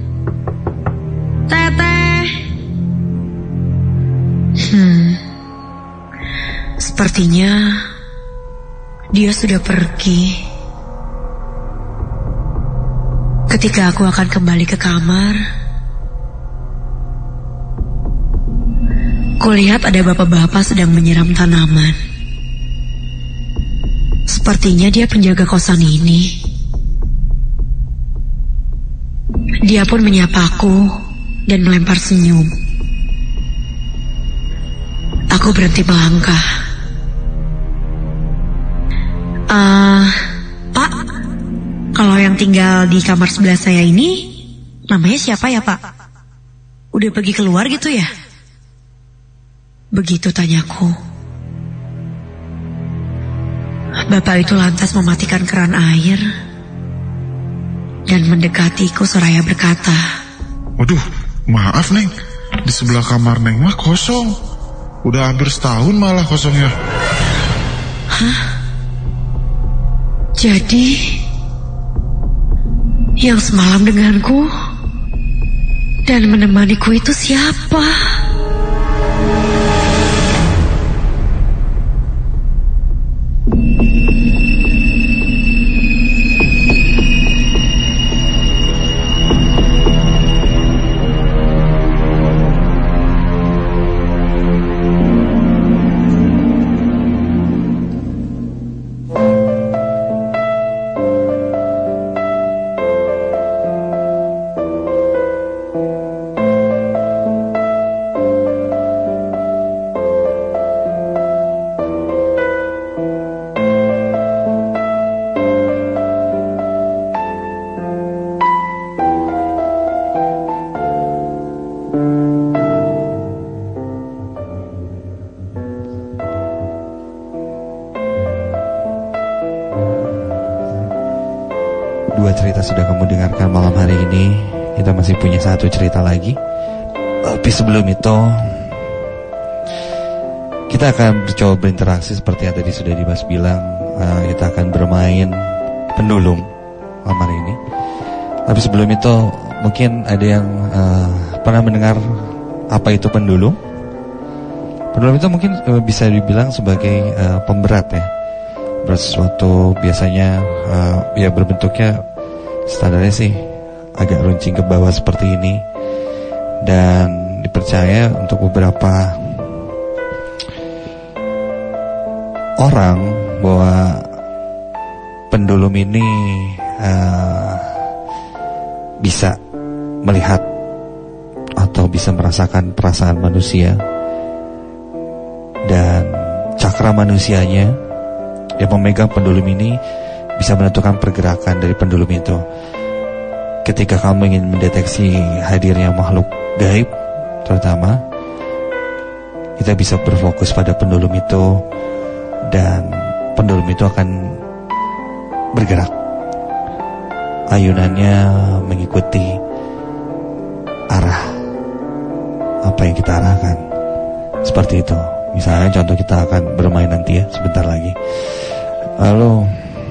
Sepertinya dia sudah pergi. Ketika aku akan kembali ke kamar, kulihat ada bapak-bapak sedang menyiram tanaman. Sepertinya dia penjaga kosan ini. Dia pun menyapaku dan melempar senyum. Aku berhenti melangkah. Pak, kalau yang tinggal di kamar sebelah saya ini Namanya siapa ya Pak? Udah pergi keluar gitu ya? Begitu tanyaku. Bapak itu lantas mematikan keran air dan mendekatiku seraya berkata, "Waduh, maaf Neng, di sebelah kamar Neng mah kosong. Udah hampir setahun malah kosongnya." Hah? Jadi yang semalam denganku dan menemaniku itu siapa? Dua cerita sudah kamu dengarkan malam hari ini. Kita masih punya satu cerita lagi. Tapi sebelum itu, kita akan mencoba berinteraksi seperti yang tadi sudah Dimas bilang. Kita akan bermain pendulum malam hari ini. Tapi sebelum itu, mungkin ada yang pernah mendengar apa itu pendulum? Pendulum itu mungkin bisa dibilang sebagai pemberat ya. Berat sesuatu biasanya ya berbentuknya standarnya sih agak runcing ke bawah seperti ini, dan dipercaya untuk beberapa orang bahwa pendulum ini bisa melihat atau bisa merasakan perasaan manusia, dan cakra manusianya yang memegang pendulum ini bisa menentukan pergerakan dari pendulum itu. Ketika kamu ingin mendeteksi hadirnya makhluk gaib, terutama, kita bisa berfokus pada pendulum itu, dan pendulum itu akan bergerak. Ayunannya mengikuti arah apa yang kita arahkan. Seperti itu. Misalnya contoh kita akan bermain nanti ya, sebentar lagi. Lalu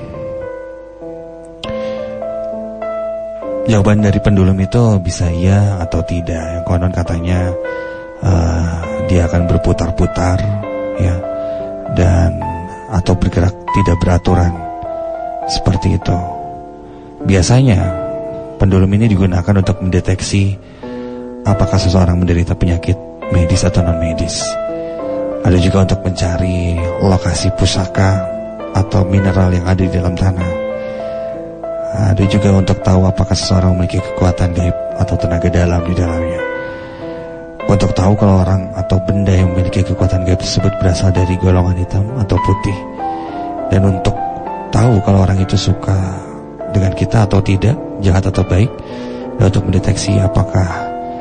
jawaban dari pendulum itu bisa iya atau tidak. Yang konon katanya dia akan berputar-putar ya, dan atau bergerak tidak beraturan. Seperti itu. Biasanya pendulum ini digunakan untuk mendeteksi apakah seseorang menderita penyakit medis atau non medis. Ada juga untuk mencari lokasi pusaka atau mineral yang ada di dalam tanah. Ada juga untuk tahu apakah seseorang memiliki kekuatan gaib atau tenaga dalam di dalamnya. Untuk tahu kalau orang atau benda yang memiliki kekuatan gaib tersebut berasal dari golongan hitam atau putih. Dan untuk tahu kalau orang itu suka dengan kita atau tidak, jahat atau baik. Dan untuk mendeteksi apakah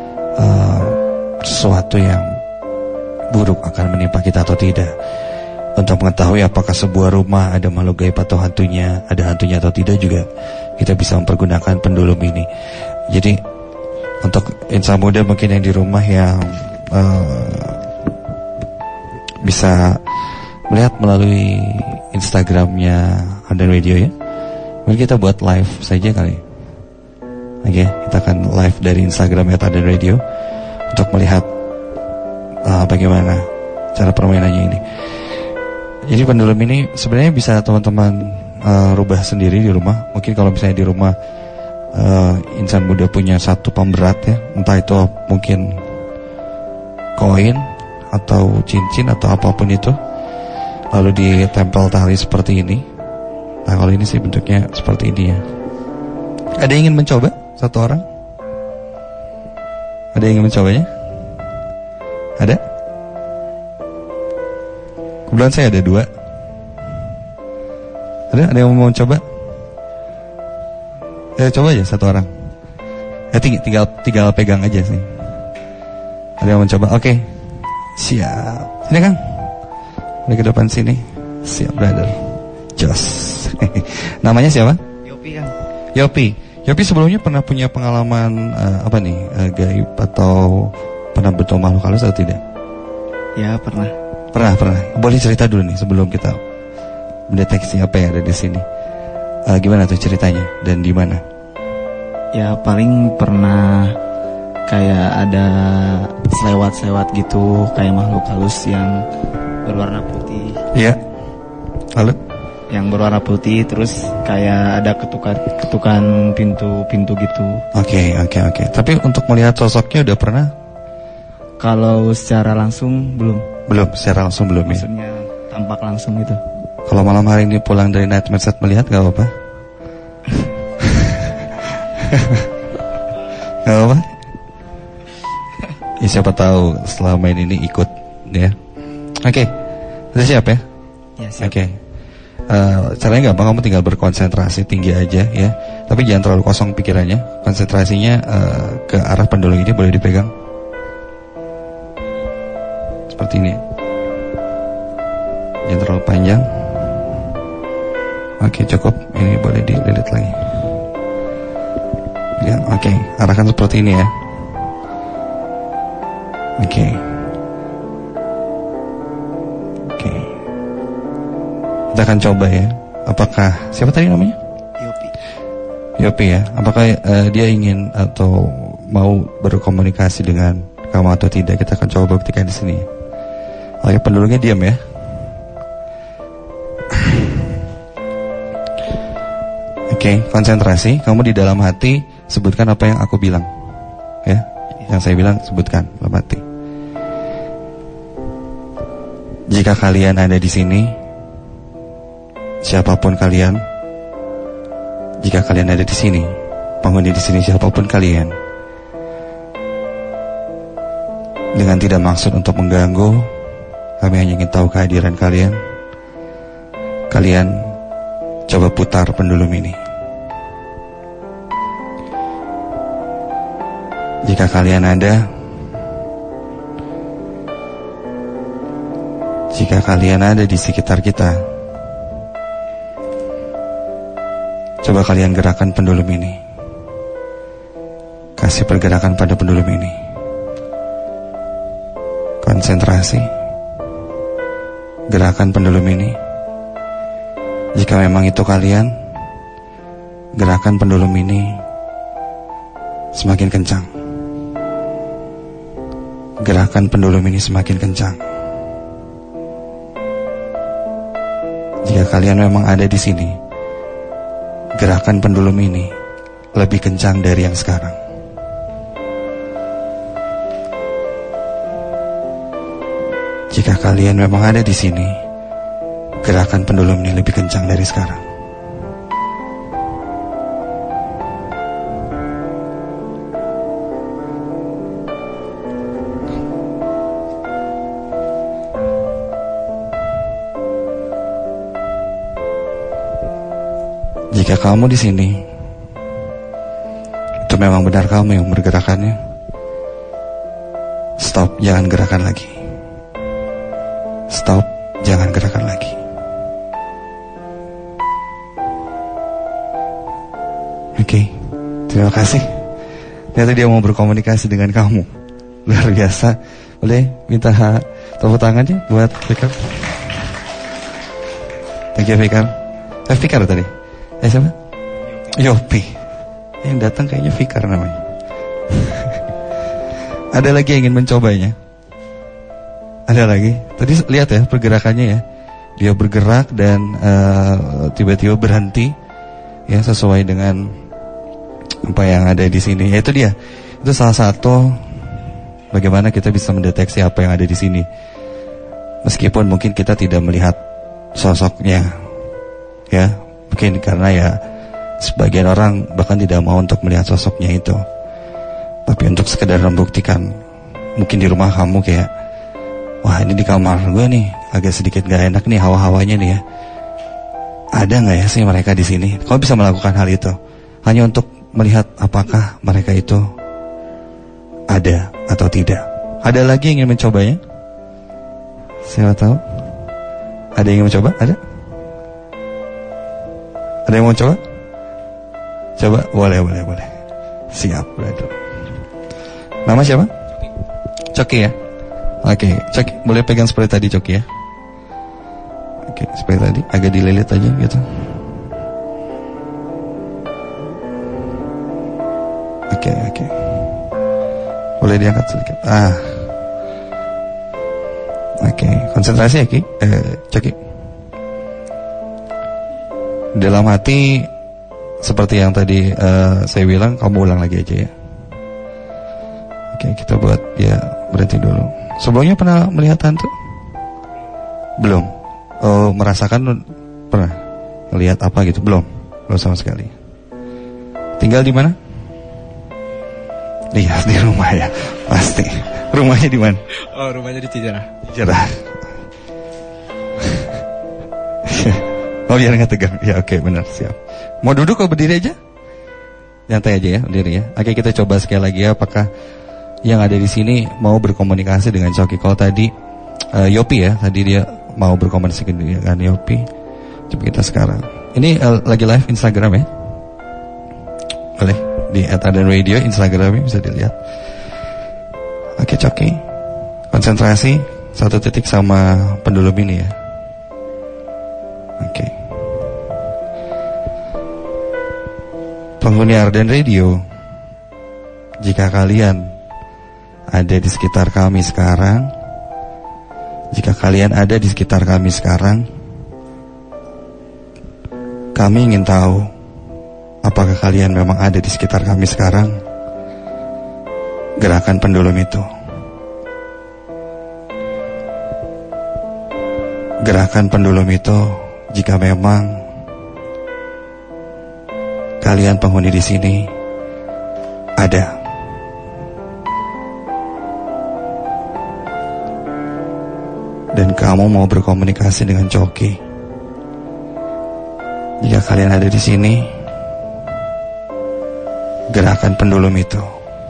sesuatu yang buruk akan menimpa kita atau tidak. Untuk mengetahui apakah sebuah rumah ada makhluk gaib atau hantunya, ada hantunya atau tidak juga, kita bisa mempergunakan pendulum ini. Jadi untuk insan muda mungkin yang di rumah yang bisa melihat melalui Instagramnya Adan Radio ya, mungkin kita buat live saja kali. Oke, kita akan live dari Instagramnya Adan Radio untuk melihat bagaimana cara permainannya ini. Jadi pendulum ini sebenarnya bisa teman-teman rubah sendiri di rumah. Mungkin kalau misalnya di rumah insan muda punya satu pemberat ya, entah itu mungkin koin atau cincin atau apapun itu, lalu ditempel tali seperti ini. Nah kalau ini sih bentuknya seperti ini ya. Ada yang ingin mencoba? Satu orang? Ada yang ingin mencobanya? Ada? Kebetulan saya ada 2. Ada yang mau coba? Coba aja satu orang. Tinggal pegang aja sih. Ada yang mencoba? Oke. Siap. Sini Kang. Di ke depan sini. Siap brother. Jos. Namanya siapa? Yopi Kang. Yopi sebelumnya pernah punya pengalaman gaib atau pernah bertemu makhluk halus atau tidak? Ya pernah. Pernah. Boleh cerita dulu nih sebelum kita mendeteksi apa yang ada di sini. Gimana tuh ceritanya dan di mana? Ya paling pernah kayak ada selewat gitu, kayak makhluk halus yang berwarna putih. Iya. Lalu? Yang berwarna putih, terus kayak ada ketukan pintu gitu. Oke. Tapi untuk melihat sosoknya udah pernah? Kalau secara langsung belum. Secara langsung belum ya? Maksudnya tampak langsung gitu. Kalau malam hari ini pulang dari Nightmare Set melihat gak apa-apa? Gak apa-apa? Ya siapa tahu setelah main ini ikut ya. Oke. Sudah siap ya? Ya siap. Oke. Caranya gampang, kamu tinggal berkonsentrasi tinggi aja ya. Tapi jangan terlalu kosong pikirannya. Konsentrasinya ke arah pendulum ini, boleh dipegang. Seperti ini. Jangan terlalu panjang. Oke, cukup. Ini boleh dililit lagi. Ya, oke. Arahkan seperti ini ya. Oke. Kita akan coba ya. Apakah siapa tadi namanya? Yopi ya. Apakah dia ingin atau mau berkomunikasi dengan kamu atau tidak? Kita akan coba buktikan di sini. Oke, pendulumnya diam ya. Oke, konsentrasi. Kamu di dalam hati sebutkan apa yang aku bilang. Ya, yang saya bilang sebutkan dalam hati. Jika kalian ada di sini, siapapun kalian, jika kalian ada di sini, penghuni di sini siapapun kalian, dengan tidak maksud untuk mengganggu, kami hanya ingin tahu kehadiran kalian. Kalian coba putar pendulum ini. Jika kalian ada, jika kalian ada di sekitar kita, coba kalian gerakan pendulum ini. Kasih pergerakan pada pendulum ini. Konsentrasi. Gerakan pendulum ini. Jika memang itu kalian, gerakan pendulum ini semakin kencang. Gerakan pendulum ini semakin kencang. Jika kalian memang ada di sini, gerakan pendulum ini lebih kencang dari yang sekarang. Jika kalian memang ada di sini, gerakan pendulum ini lebih kencang dari sekarang. Jika kamu di sini, itu memang benar kamu yang bergerakannya. Stop, jangan gerakan lagi. Stop, jangan gerakan lagi. Oke, terima kasih. Ternyata dia mau berkomunikasi dengan kamu. Luar biasa. Boleh minta tepuk tangannya buat Fikar. Thank you Fikar. Fikar tadi. Siapa? Yopi. Yang datang kayaknya Fikar namanya. Ada lagi yang ingin mencobanya? Ada lagi? Tadi lihat ya pergerakannya ya. Dia bergerak dan tiba-tiba berhenti ya sesuai dengan apa yang ada di sini. Ya itu dia. Itu salah satu bagaimana kita bisa mendeteksi apa yang ada di sini. Meskipun mungkin kita tidak melihat sosoknya. Ya, mungkin karena ya sebagian orang bahkan tidak mau untuk melihat sosoknya itu. Tapi untuk sekedar membuktikan, mungkin di rumah kamu kayak, wah ini di kamar gue nih agak sedikit gak enak nih hawa-hawanya nih ya. Ada nggak ya sih mereka di sini? Kamu bisa melakukan hal itu hanya untuk melihat apakah mereka itu ada atau tidak. Ada lagi yang ingin mencobanya? Siapa tahu? Ada yang ingin mencoba? Ada? Ada yang mau coba? Coba, boleh. Siap, bro. Nama siapa? Coki ya? Oke, Coki, boleh pegang seperti tadi Coki ya? Oke, seperti tadi, agak dililit aja gitu. Oke. Boleh diangkat sedikit. Oke, konsentrasi ya Ki, Coki. Dalam hati seperti yang tadi saya bilang, kamu ulang lagi aja ya. Oke, kita buat ya berhenti dulu. Sebelumnya pernah melihat hantu? Belum. Oh, merasakan pernah melihat apa gitu? Belum sama sekali. Tinggal di mana? Iya, di rumah ya, pasti. Rumahnya di mana? Oh, rumahnya di Cijerah. Oh, biar nggak tegang. Ya, oke, benar, siap. Mau duduk atau berdiri aja? Nyantai aja ya, berdiri ya. Oke, kita coba sekali lagi ya, apakah yang ada di sini mau berkomunikasi dengan Coki. Kalau tadi Yopi ya, tadi dia mau berkomunikasi dengan Yopi. Coba kita sekarang. Ini lagi live Instagram ya. Boleh di @adenradio Instagram bisa dilihat. Oke, Coki. Konsentrasi 1 titik sama pendulum ini ya. Oke. Penghuni Arden Radio, jika kalian ada di sekitar kami sekarang, kami ingin tahu apakah kalian memang ada di sekitar kami sekarang. Gerakan pendulum itu, jika memang kalian penghuni di sini ada, dan kamu mau berkomunikasi dengan Coki, jika kalian ada di sini, gerakan pendulum itu.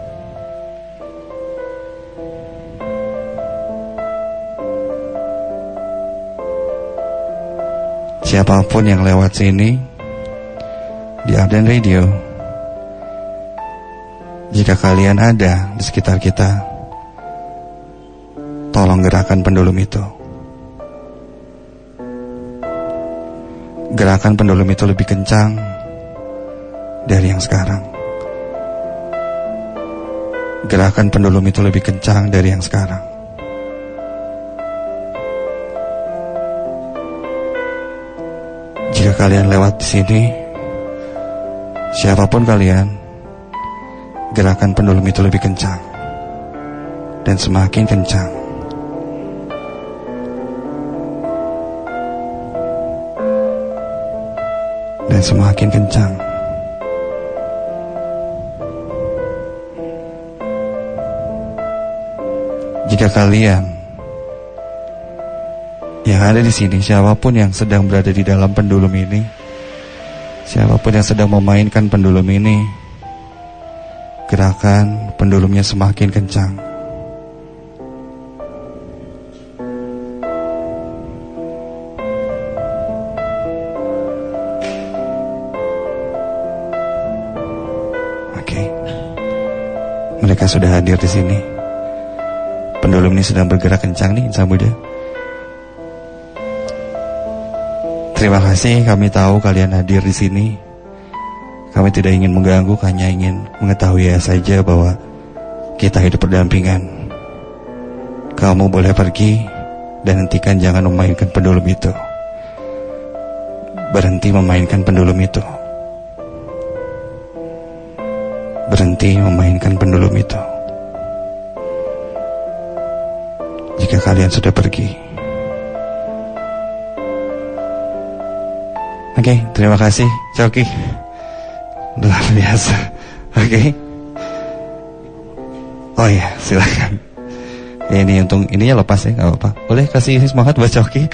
Siapapun yang lewat sini di Arden Radio, jika kalian ada di sekitar kita, tolong gerakan pendulum itu. Gerakan pendulum itu lebih kencang dari yang sekarang. Gerakan pendulum itu lebih kencang dari yang sekarang. Jika kalian lewat di sini, siapapun kalian, gerakan pendulum itu lebih kencang dan semakin kencang. Dan semakin kencang. Jika kalian yang ada di sini, siapapun yang sedang berada di dalam pendulum ini, siapapun yang sedang memainkan pendulum ini, gerakan pendulumnya semakin kencang. Oke. Mereka sudah hadir di sini. Pendulum ini sedang bergerak kencang nih, Insan Muda. Terima kasih, kami tahu kalian hadir di sini. Kami tidak ingin mengganggu, hanya ingin mengetahui saja bahwa kita hidup berdampingan. Kamu boleh pergi dan hentikan, jangan memainkan pendulum itu. Berhenti memainkan pendulum itu. Berhenti memainkan pendulum itu. Jika kalian sudah pergi. Oke, terima kasih Coki. Luar biasa. Oke. Oh iya, silakan. Ya, ini untung ininya lepas ya, nggak apa-apa. Boleh kasih semangat buat Coki.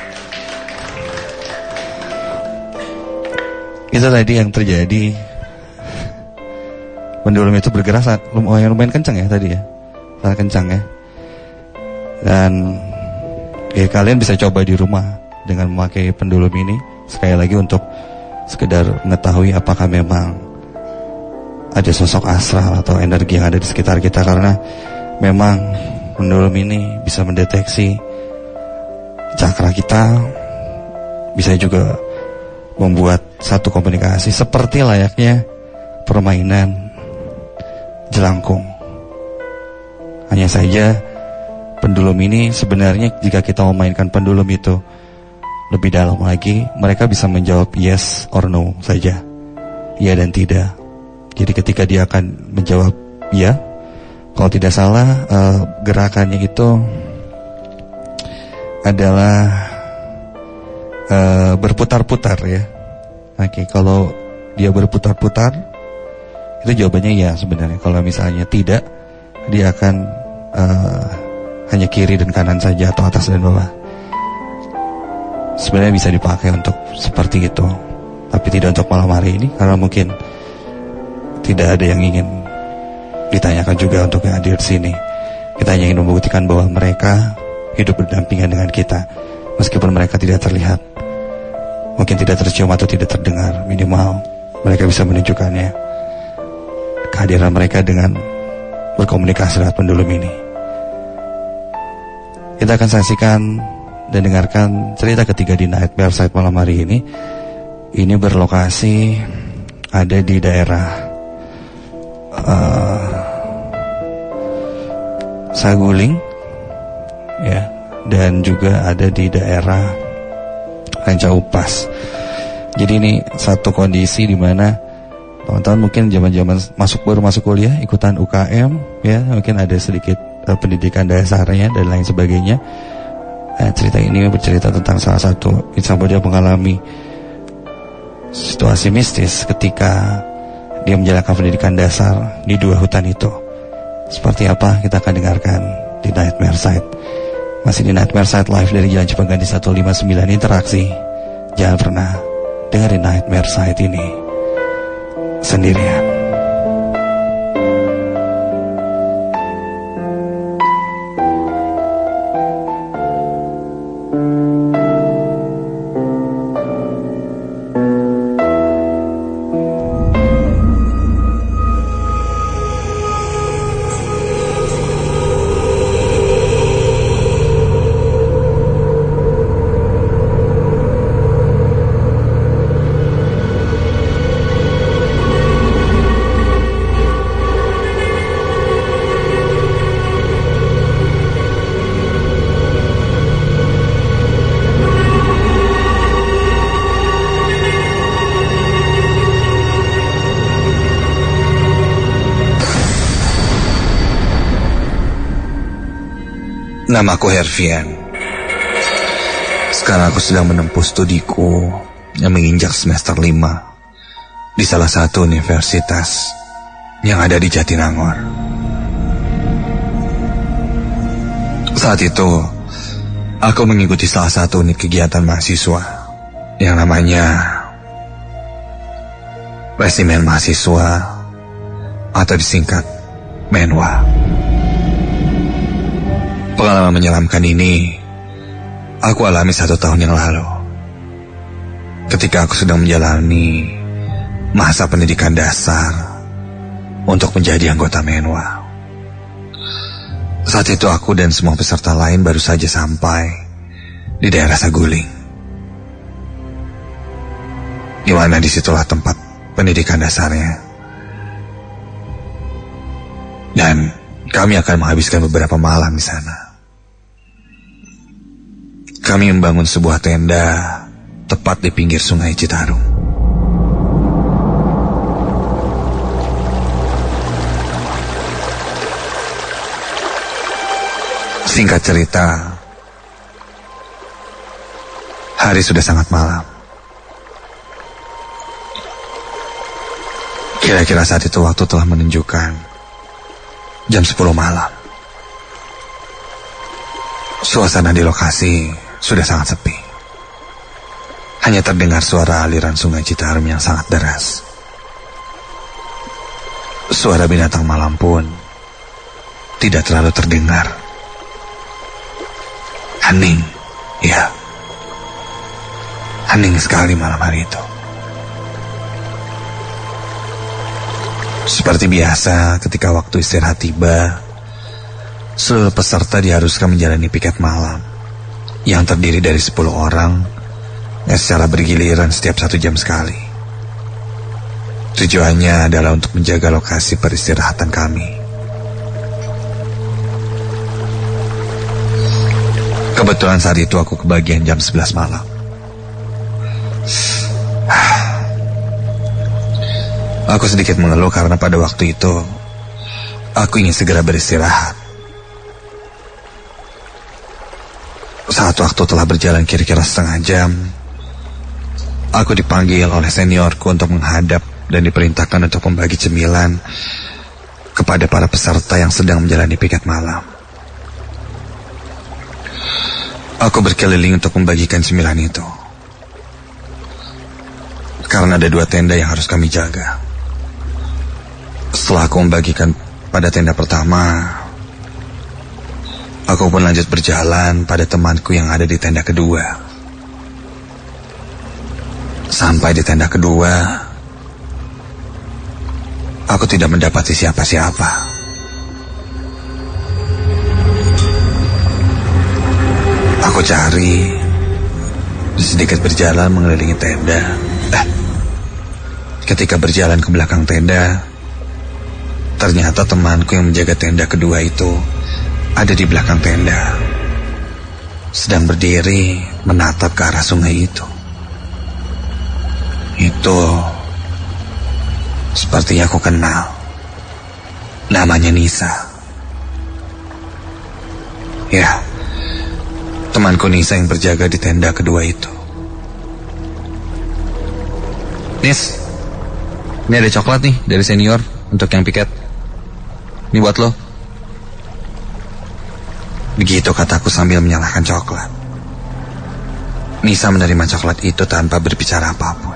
Itu tadi yang terjadi pendulum itu bergerak lumayan kencang ya tadi ya, sangat kencang ya. Dan ya kalian bisa coba di rumah dengan memakai pendulum ini sekali lagi untuk sekedar mengetahui apakah memang ada sosok astral atau energi yang ada di sekitar kita, karena memang pendulum ini bisa mendeteksi cakra kita, bisa juga membuat satu komunikasi seperti layaknya permainan jelangkung. Hanya saja pendulum ini sebenarnya jika kita memainkan pendulum itu lebih dalam lagi, mereka bisa menjawab yes or no saja, ya dan tidak. Jadi ketika dia akan menjawab ya, kalau tidak salah gerakannya itu adalah berputar-putar ya. Oke, kalau dia berputar-putar itu jawabannya ya sebenarnya. Kalau misalnya tidak, dia akan hanya kiri dan kanan saja atau atas dan bawah. Sebenarnya bisa dipakai untuk seperti itu, tapi tidak untuk malam hari ini karena mungkin tidak ada yang ingin ditanyakan juga untuk yang hadir di sini. Kita hanya ingin membuktikan bahwa mereka hidup berdampingan dengan kita, meskipun mereka tidak terlihat, mungkin tidak tercium atau tidak terdengar. Minimal mereka bisa menunjukkannya, kehadiran mereka dengan berkomunikasi lewat pendulum ini. Kita akan saksikan dan dengarkan cerita ketiga di Nightmare Site malam hari ini. Ini berlokasi ada di daerah Saguling ya, dan juga ada di daerah Ranca Upas. Jadi ini satu kondisi di mana teman-teman mungkin zaman-zaman baru masuk kuliah, ikutan UKM ya, mungkin ada sedikit pendidikan dasarnya dan lain sebagainya. Cerita ini bercerita tentang salah satu insan dia mengalami situasi mistis ketika dia menjalankan pendidikan dasar di dua hutan itu. Seperti apa kita akan dengarkan di Nightmare Site. Masih di Nightmare Site live dari Jalan Cipaganti 159 Interaksi. Jangan pernah dengerin Nightmare Site ini sendirian. Namaku Hervian. Sekarang aku sedang menempuh studiku yang menginjak semester 5 di salah satu universitas yang ada di Jatinangor. Saat itu, aku mengikuti salah satu unit kegiatan mahasiswa yang namanya Resimen Mahasiswa atau disingkat Menwa. Pengalaman menyeramkan ini aku alami 1 tahun yang lalu, ketika aku sedang menjalani masa pendidikan dasar untuk menjadi anggota Menwa. Saat itu aku dan semua peserta lain baru saja sampai di daerah Saguling, di mana disitulah tempat pendidikan dasarnya. Dan kami akan menghabiskan beberapa malam di sana. Kami membangun sebuah tenda tepat di pinggir Sungai Citarum. Singkat cerita, hari sudah sangat malam. Kira-kira saat itu waktu telah menunjukkan jam 10 malam. Suasana di lokasi sudah sangat sepi. Hanya terdengar suara aliran Sungai Citarum yang sangat deras. Suara binatang malam pun tidak terlalu terdengar. Hening, ya. Hening sekali malam hari itu. Seperti biasa, ketika waktu istirahat tiba, seluruh peserta diharuskan menjalani piket malam yang terdiri dari 10 orang yang secara bergiliran setiap 1 jam sekali. Tujuannya adalah untuk menjaga lokasi peristirahatan kami. Kebetulan saat itu aku kebagian jam 11 malam. Aku sedikit mengeluh karena pada waktu itu aku ingin segera beristirahat. Saat waktu telah berjalan kira-kira setengah jam, aku dipanggil oleh seniorku untuk menghadap dan diperintahkan untuk membagi cemilan kepada para peserta yang sedang menjalani piket malam. Aku berkeliling untuk membagikan cemilan itu, karena ada 2 tenda yang harus kami jaga. Setelah aku membagikan pada tenda pertama, aku pun lanjut berjalan pada temanku yang ada di tenda kedua. Sampai di tenda kedua, aku tidak mendapati siapa-siapa. Aku cari, sedikit berjalan mengelilingi tenda. Ketika berjalan ke belakang tenda, ternyata temanku yang menjaga tenda kedua itu ada di belakang tenda, sedang berdiri menatap ke arah sungai itu. Itu seperti aku kenal. Namanya Nisa. Ya, temanku Nisa yang berjaga di tenda kedua itu. Nis, ini ada coklat nih dari senior untuk yang piket. Ini buat lo. Begitu kataku sambil menyalahkan coklat. Nisa menerima coklat itu tanpa berbicara apapun.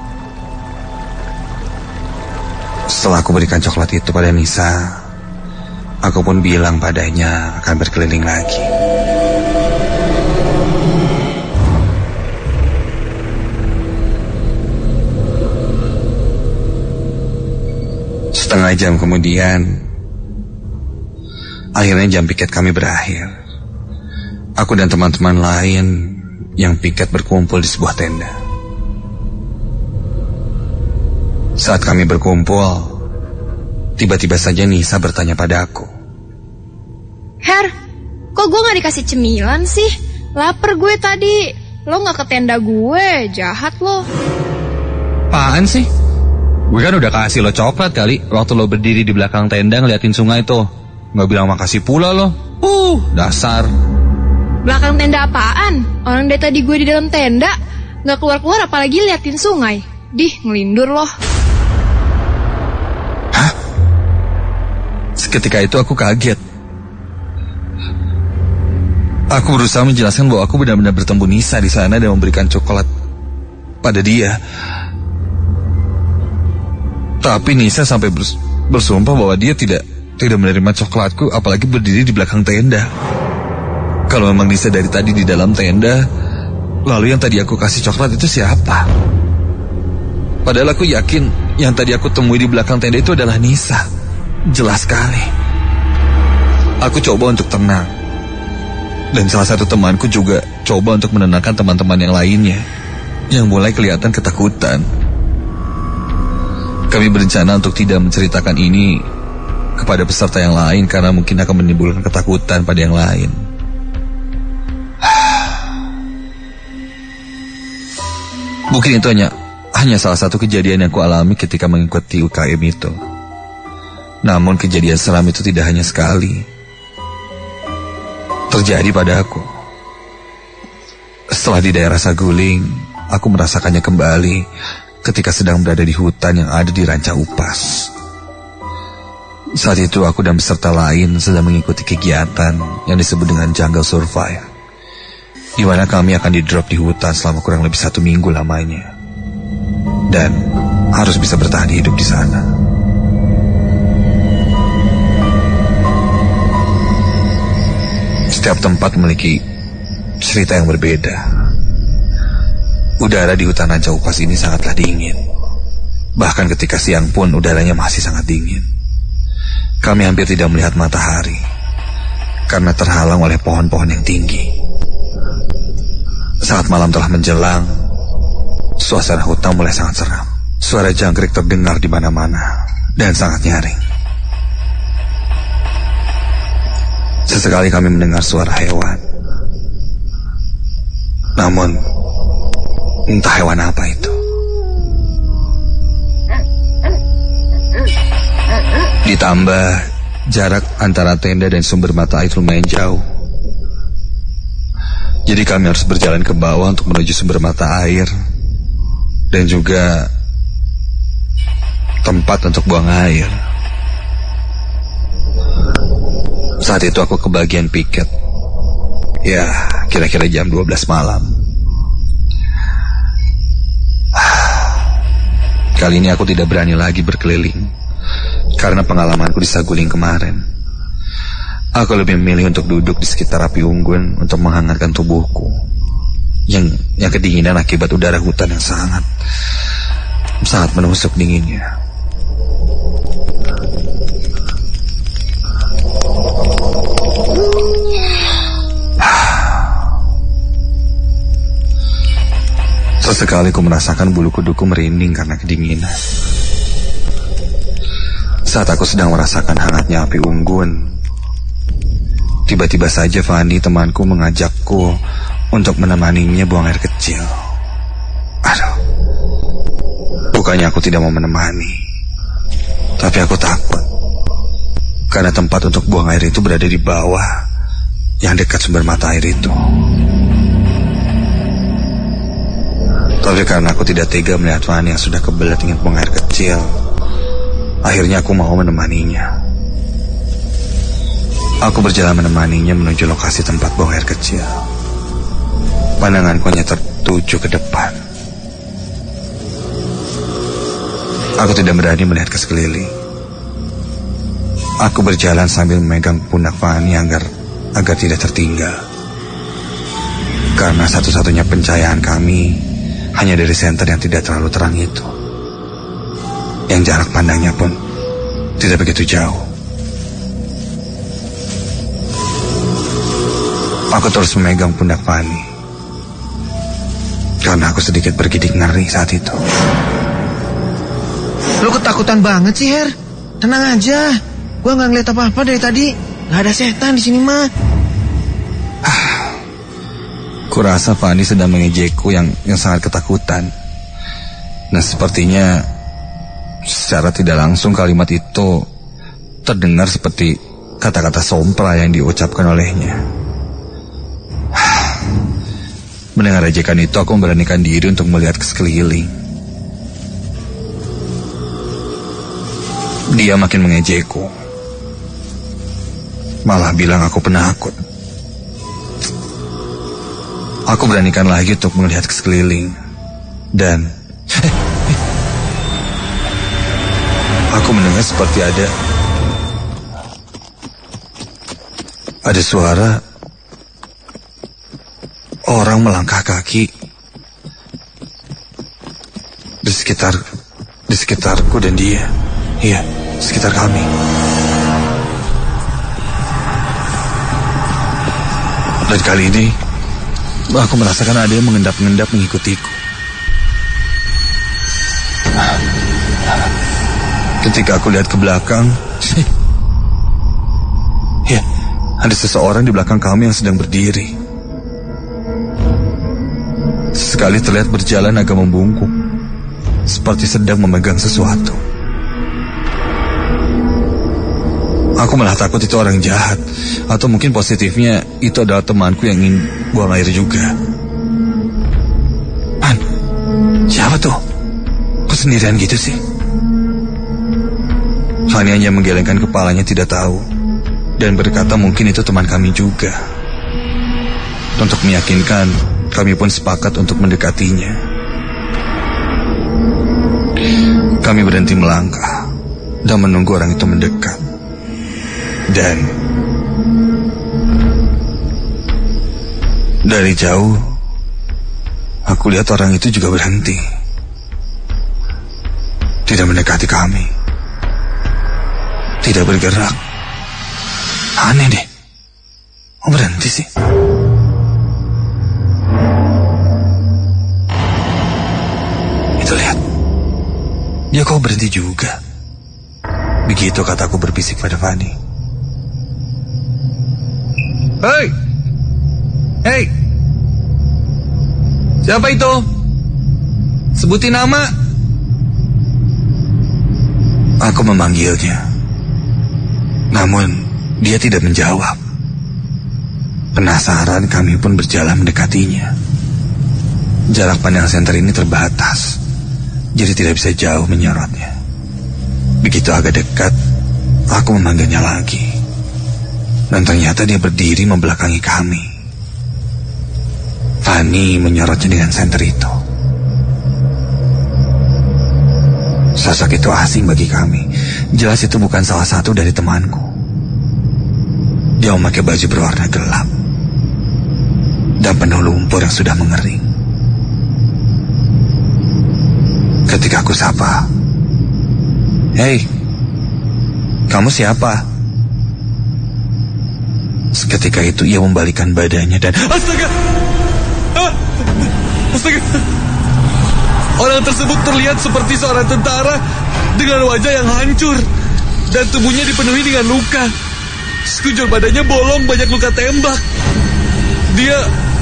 Setelah aku berikan coklat itu pada Nisa, aku pun bilang padanya akan berkeliling lagi. Setengah jam kemudian, akhirnya jam piket kami berakhir. Aku dan teman-teman lain yang piket berkumpul di sebuah tenda. Saat kami berkumpul, tiba-tiba saja Nisa bertanya pada aku. Her, kok gue gak dikasih cemilan sih? Laper gue tadi. Lo gak ke tenda gue, jahat lo. Apaan sih? Gue kan udah kasih lo coklat kali waktu lo berdiri di belakang tenda ngeliatin sungai tuh. Gak bilang makasih pula lo. Dasar. Belakang tenda apaan? Orang dari tadi gue di dalam tenda. Gak keluar-keluar apalagi liatin sungai. Dih, ngelindur lo. Hah? Seketika itu aku kaget. Aku berusaha menjelaskan bahwa aku benar-benar bertemu Nisa di sana dan memberikan coklat pada dia. Tapi Nisa sampai bersumpah bahwa dia tidak menerima coklatku, apalagi berdiri di belakang tenda. Kalau memang Nisa dari tadi di dalam tenda, lalu yang tadi aku kasih coklat itu siapa? Padahal aku yakin yang tadi aku temui di belakang tenda itu adalah Nisa. Jelas sekali. Aku coba untuk tenang, dan salah satu temanku juga coba untuk menenangkan teman-teman yang lainnya yang mulai kelihatan ketakutan. Kami berencana untuk tidak menceritakan ini kepada peserta yang lain karena mungkin akan menimbulkan ketakutan pada yang lain. Mungkin itu hanya salah satu kejadian yang ku alami ketika mengikuti UKM itu. Namun kejadian seram itu tidak hanya sekali terjadi pada aku. Setelah di daerah Saguling, aku merasakannya kembali ketika sedang berada di hutan yang ada di Ranca Upas. Saat itu aku dan peserta lain sedang mengikuti kegiatan yang disebut dengan Jungle Survive, di mana kami akan di-drop di hutan selama kurang lebih 1 minggu lamanya, dan harus bisa bertahan hidup di sana. Setiap tempat memiliki cerita yang berbeda. Udara di hutan Raja Upas ini sangatlah dingin. Bahkan ketika siang pun udaranya masih sangat dingin. Kami hampir tidak melihat matahari karena terhalang oleh pohon-pohon yang tinggi. Saat malam telah menjelang, suasana hutan mulai sangat seram. Suara jangkrik terdengar di mana-mana dan sangat nyaring. Sesekali kami mendengar suara hewan. Namun, entah hewan apa itu. Ditambah jarak antara tenda dan sumber mata air lumayan jauh. Jadi kami harus berjalan ke bawah untuk menuju sumber mata air dan juga tempat untuk buang air. Saat itu aku ke bagian piket. Ya, kira-kira jam 12 malam. Kali ini aku tidak berani lagi berkeliling karena pengalamanku di Saguling kemarin. Aku lebih memilih untuk duduk di sekitar api unggun untuk menghangatkan tubuhku yang kedinginan akibat udara hutan yang sangat menusuk dinginnya. Sesekali ku merasakan bulu kuduku merinding karena kedinginan. Saat aku sedang merasakan hangatnya api unggun, tiba-tiba saja Fani temanku mengajakku untuk menemaninya buang air kecil. Aduh, bukannya aku tidak mau menemani, tapi aku takut karena tempat untuk buang air itu berada di bawah yang dekat sumber mata air itu. Tapi karena aku tidak tega melihat Fani yang sudah kebelet ingin buang air kecil, akhirnya aku mau menemaninya. Aku berjalan menemaninya menuju lokasi tempat buang air kecil. Pandanganku hanya tertuju ke depan. Aku tidak berani melihat ke sekeliling. Aku berjalan sambil memegang pundak Fani agar tidak tertinggal. Karena satu-satunya pencahayaan kami hanya dari senter yang tidak terlalu terang itu, yang jarak pandangnya pun tidak begitu jauh. Aku terus memegang pundak Fani karena aku sedikit bergidik ngeri saat itu. Lu ketakutan banget sih, Her. Tenang aja, gua nggak ngeliat apa-apa dari tadi. Nggak ada setan di sini mah. Kurasa Fani sedang mengejekku yang sangat ketakutan. Nah, sepertinya secara tidak langsung kalimat itu terdengar seperti kata-kata sompra yang diucapkan olehnya. Mendengar ejekan itu, aku memberanikan diri untuk melihat ke sekeliling. Dia makin mengejekku, malah bilang aku penakut. Aku beranikan lagi untuk melihat ke sekeliling. Dan aku mendengar seperti ada suara orang melangkah kaki di sekitarku dan dia. Iya, sekitar kami. Dan kali ini aku merasakan ada yang mengendap-endap mengikutiku. Ketika aku lihat ke belakang, ya, ada seseorang di belakang kami yang sedang berdiri. Sesekali terlihat berjalan agak membungkuk, seperti sedang memegang sesuatu. Aku malah takut itu orang jahat, atau mungkin positifnya itu adalah temanku yang ingin buang air juga. Man, siapa tuh? Kok sendirian gitu sih? Fani hanya menggelengkan kepalanya tidak tahu, dan berkata mungkin itu teman kami juga. Untuk meyakinkan, kami pun sepakat untuk mendekatinya. Kami berhenti melangkah dan menunggu orang itu mendekat. Dan Dari jauh, aku lihat orang itu juga berhenti. Tidak mendekati kami. Tidak bergerak. Aneh deh. Oh, berhenti sih. Itu lihat. Dia kok berhenti juga. Begitu kataku berbisik pada Fani. Hei! Hei! Siapa itu? Sebutin nama. Aku memanggilnya. Namun dia tidak menjawab. Penasaran, kami pun berjalan mendekatinya. Jarak pandang senter ini terbatas, jadi tidak bisa jauh menyorotnya. Begitu agak dekat, aku memanggilnya lagi. Dan ternyata dia berdiri membelakangi kami. Fani menyorotnya dengan senter itu. Sosok itu asing bagi kami. Jelas itu bukan salah satu dari temanku. Dia memakai baju berwarna gelap dan penuh lumpur yang sudah mengering. Ketika aku sapa, "Hei, kamu siapa?" Seketika itu ia membalikkan badannya dan Astaga! Astaga! Orang tersebut terlihat seperti seorang tentara dengan wajah yang hancur dan tubuhnya dipenuhi dengan luka. Sekujur badannya bolong, banyak luka tembak. Dia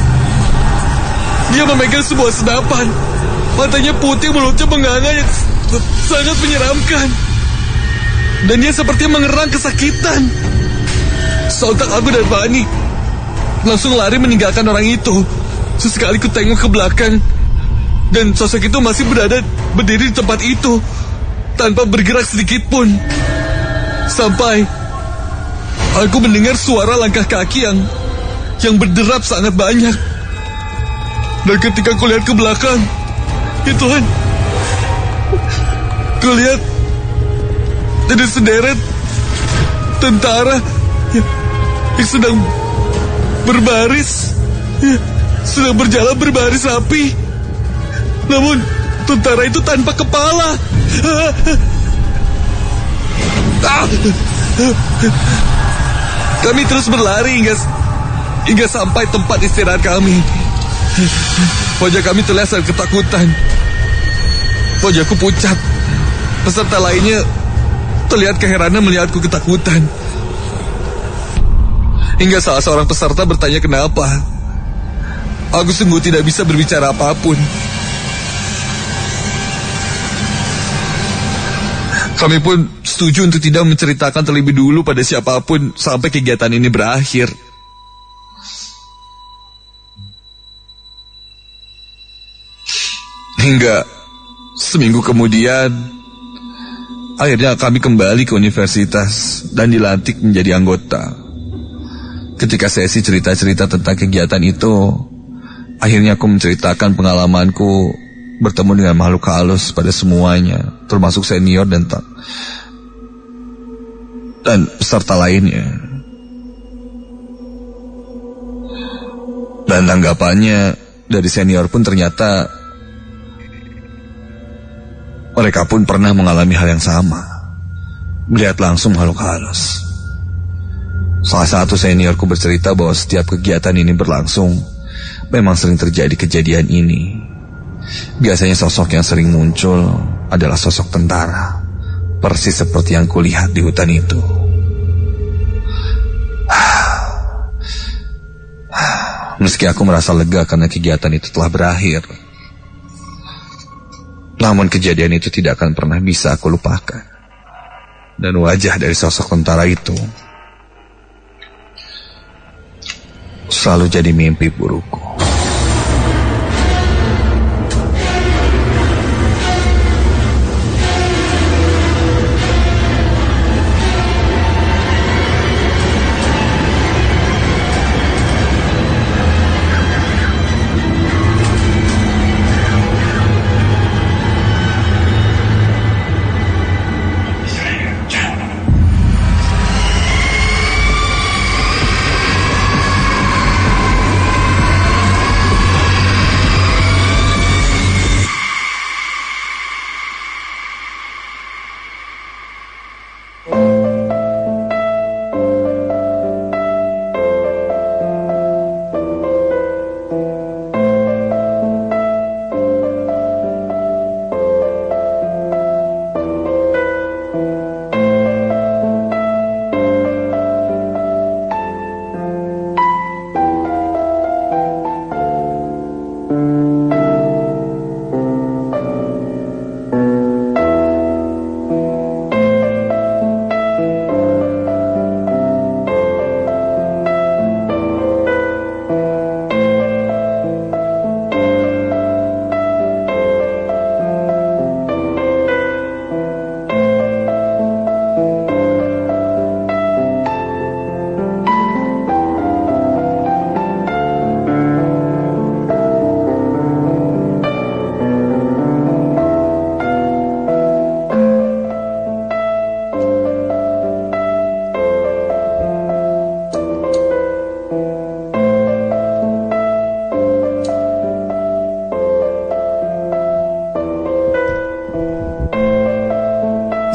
memegang sebuah senapan. Matanya putih, mulutnya menganga yang sangat menyeramkan. Dan dia seperti mengerang kesakitan. Sontak aku dan Fani langsung lari meninggalkan orang itu. Sesekali ku tengok ke belakang, dan sosok itu masih berdiri di tempat itu tanpa bergerak sedikit pun. Sampai aku mendengar suara langkah kaki yang berderap sangat banyak. Dan ketika ku lihat ke belakang, ya Tuhan, ku lihat ada sederet tentara yang sedang berbaris, sedang berjalan berbaris rapi. Namun tentara itu tanpa kepala. Kami terus berlari hingga sampai tempat istirahat kami. Wajah kami terlihat sangat ketakutan. Wajahku pucat. Peserta lainnya terlihat keheranan melihatku ketakutan. Hingga salah seorang peserta bertanya kenapa. Aku sungguh tidak bisa berbicara apapun. Kami pun setuju untuk tidak menceritakan terlebih dulu pada siapapun sampai kegiatan ini berakhir. Hingga seminggu kemudian, akhirnya kami kembali ke universitas dan dilantik menjadi anggota. Ketika sesi cerita-cerita tentang kegiatan itu, akhirnya aku menceritakan pengalamanku bertemu dengan makhluk halus pada semuanya, termasuk senior dan peserta lainnya. Dan tanggapannya dari senior pun ternyata mereka pun pernah mengalami hal yang sama, melihat langsung makhluk halus. Salah satu seniorku bercerita bahwa setiap kegiatan ini berlangsung, memang sering terjadi kejadian ini. Biasanya sosok yang sering muncul adalah sosok tentara, persis seperti yang kulihat di hutan itu. Meski aku merasa lega karena kegiatan itu telah berakhir, namun kejadian itu tidak akan pernah bisa aku lupakan. Dan wajah dari sosok tentara itu selalu jadi mimpi burukku.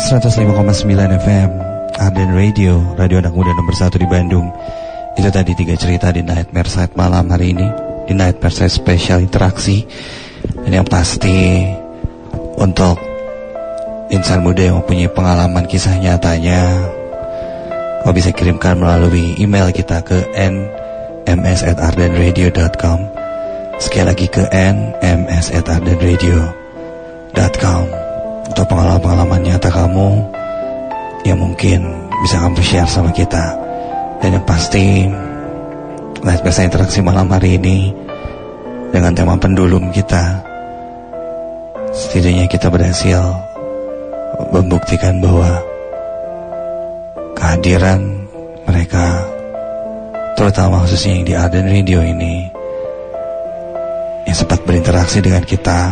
105,9 FM Arden Radio, radio anak muda nomor 1 di Bandung. Itu tadi 3 cerita di Nightmare Side malam hari ini, di Nightmare Side Special Interaksi. Dan yang pasti untuk insan muda yang mempunyai pengalaman kisah nyatanya, kau bisa kirimkan melalui email kita ke nms@ardenradio.com. Sekali lagi ke nms@ardenradio.com untuk pengalaman-pengalaman nyata kamu yang mungkin bisa kamu share sama kita. Dan yang pasti Nightmare Side Interaksi malam hari ini dengan tema pendulum kita, setidaknya kita berhasil membuktikan bahwa kehadiran mereka, terutama khususnya yang di Arden Radio ini, yang sempat berinteraksi dengan kita,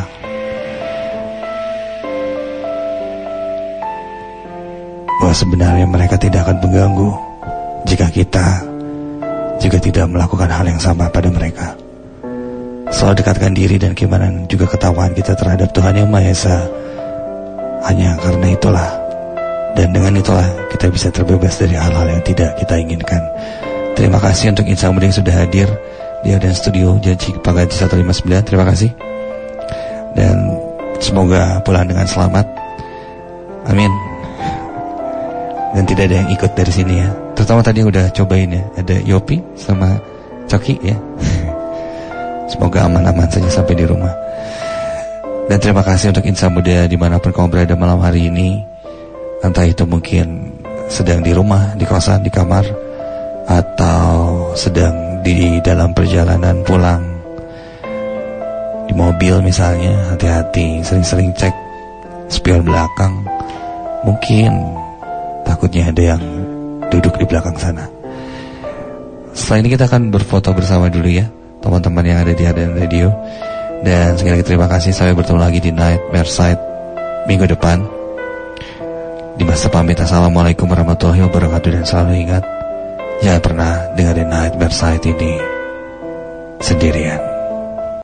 bahwa sebenarnya mereka tidak akan mengganggu jika kita juga tidak melakukan hal yang sama pada mereka. Selalu dekatkan diri dan keimanan juga ketakwaan kita terhadap Tuhan Yang Maha Esa. Hanya karena itulah, dan dengan itulah kita bisa terbebas dari hal-hal yang tidak kita inginkan. Terima kasih untuk insan muda yang sudah hadir di Arden Studio Janji Pagadi 159. Terima kasih. Dan semoga pulang dengan selamat. Amin. Dan tidak ada yang ikut dari sini ya. Terutama tadi udah cobain ya. Ada Yopi sama Coki ya. Semoga aman-aman saja sampai di rumah. Dan terima kasih untuk insan muda dimanapun kamu berada malam hari ini. Entah itu mungkin sedang di rumah, di kosan, di kamar, atau sedang di dalam perjalanan pulang, di mobil misalnya. Hati-hati, sering-sering cek spion belakang. Mungkin takutnya ada yang duduk di belakang sana. Setelah ini kita akan berfoto bersama dulu ya, teman-teman yang ada di Arden Radio. Dan sekali lagi terima kasih. Sampai bertemu lagi di Nightmare Side minggu depan. Di masa pamit, assalamualaikum warahmatullahi wabarakatuh. Dan selalu ingat, jangan pernah dengerin Nightmare Side ini sendirian.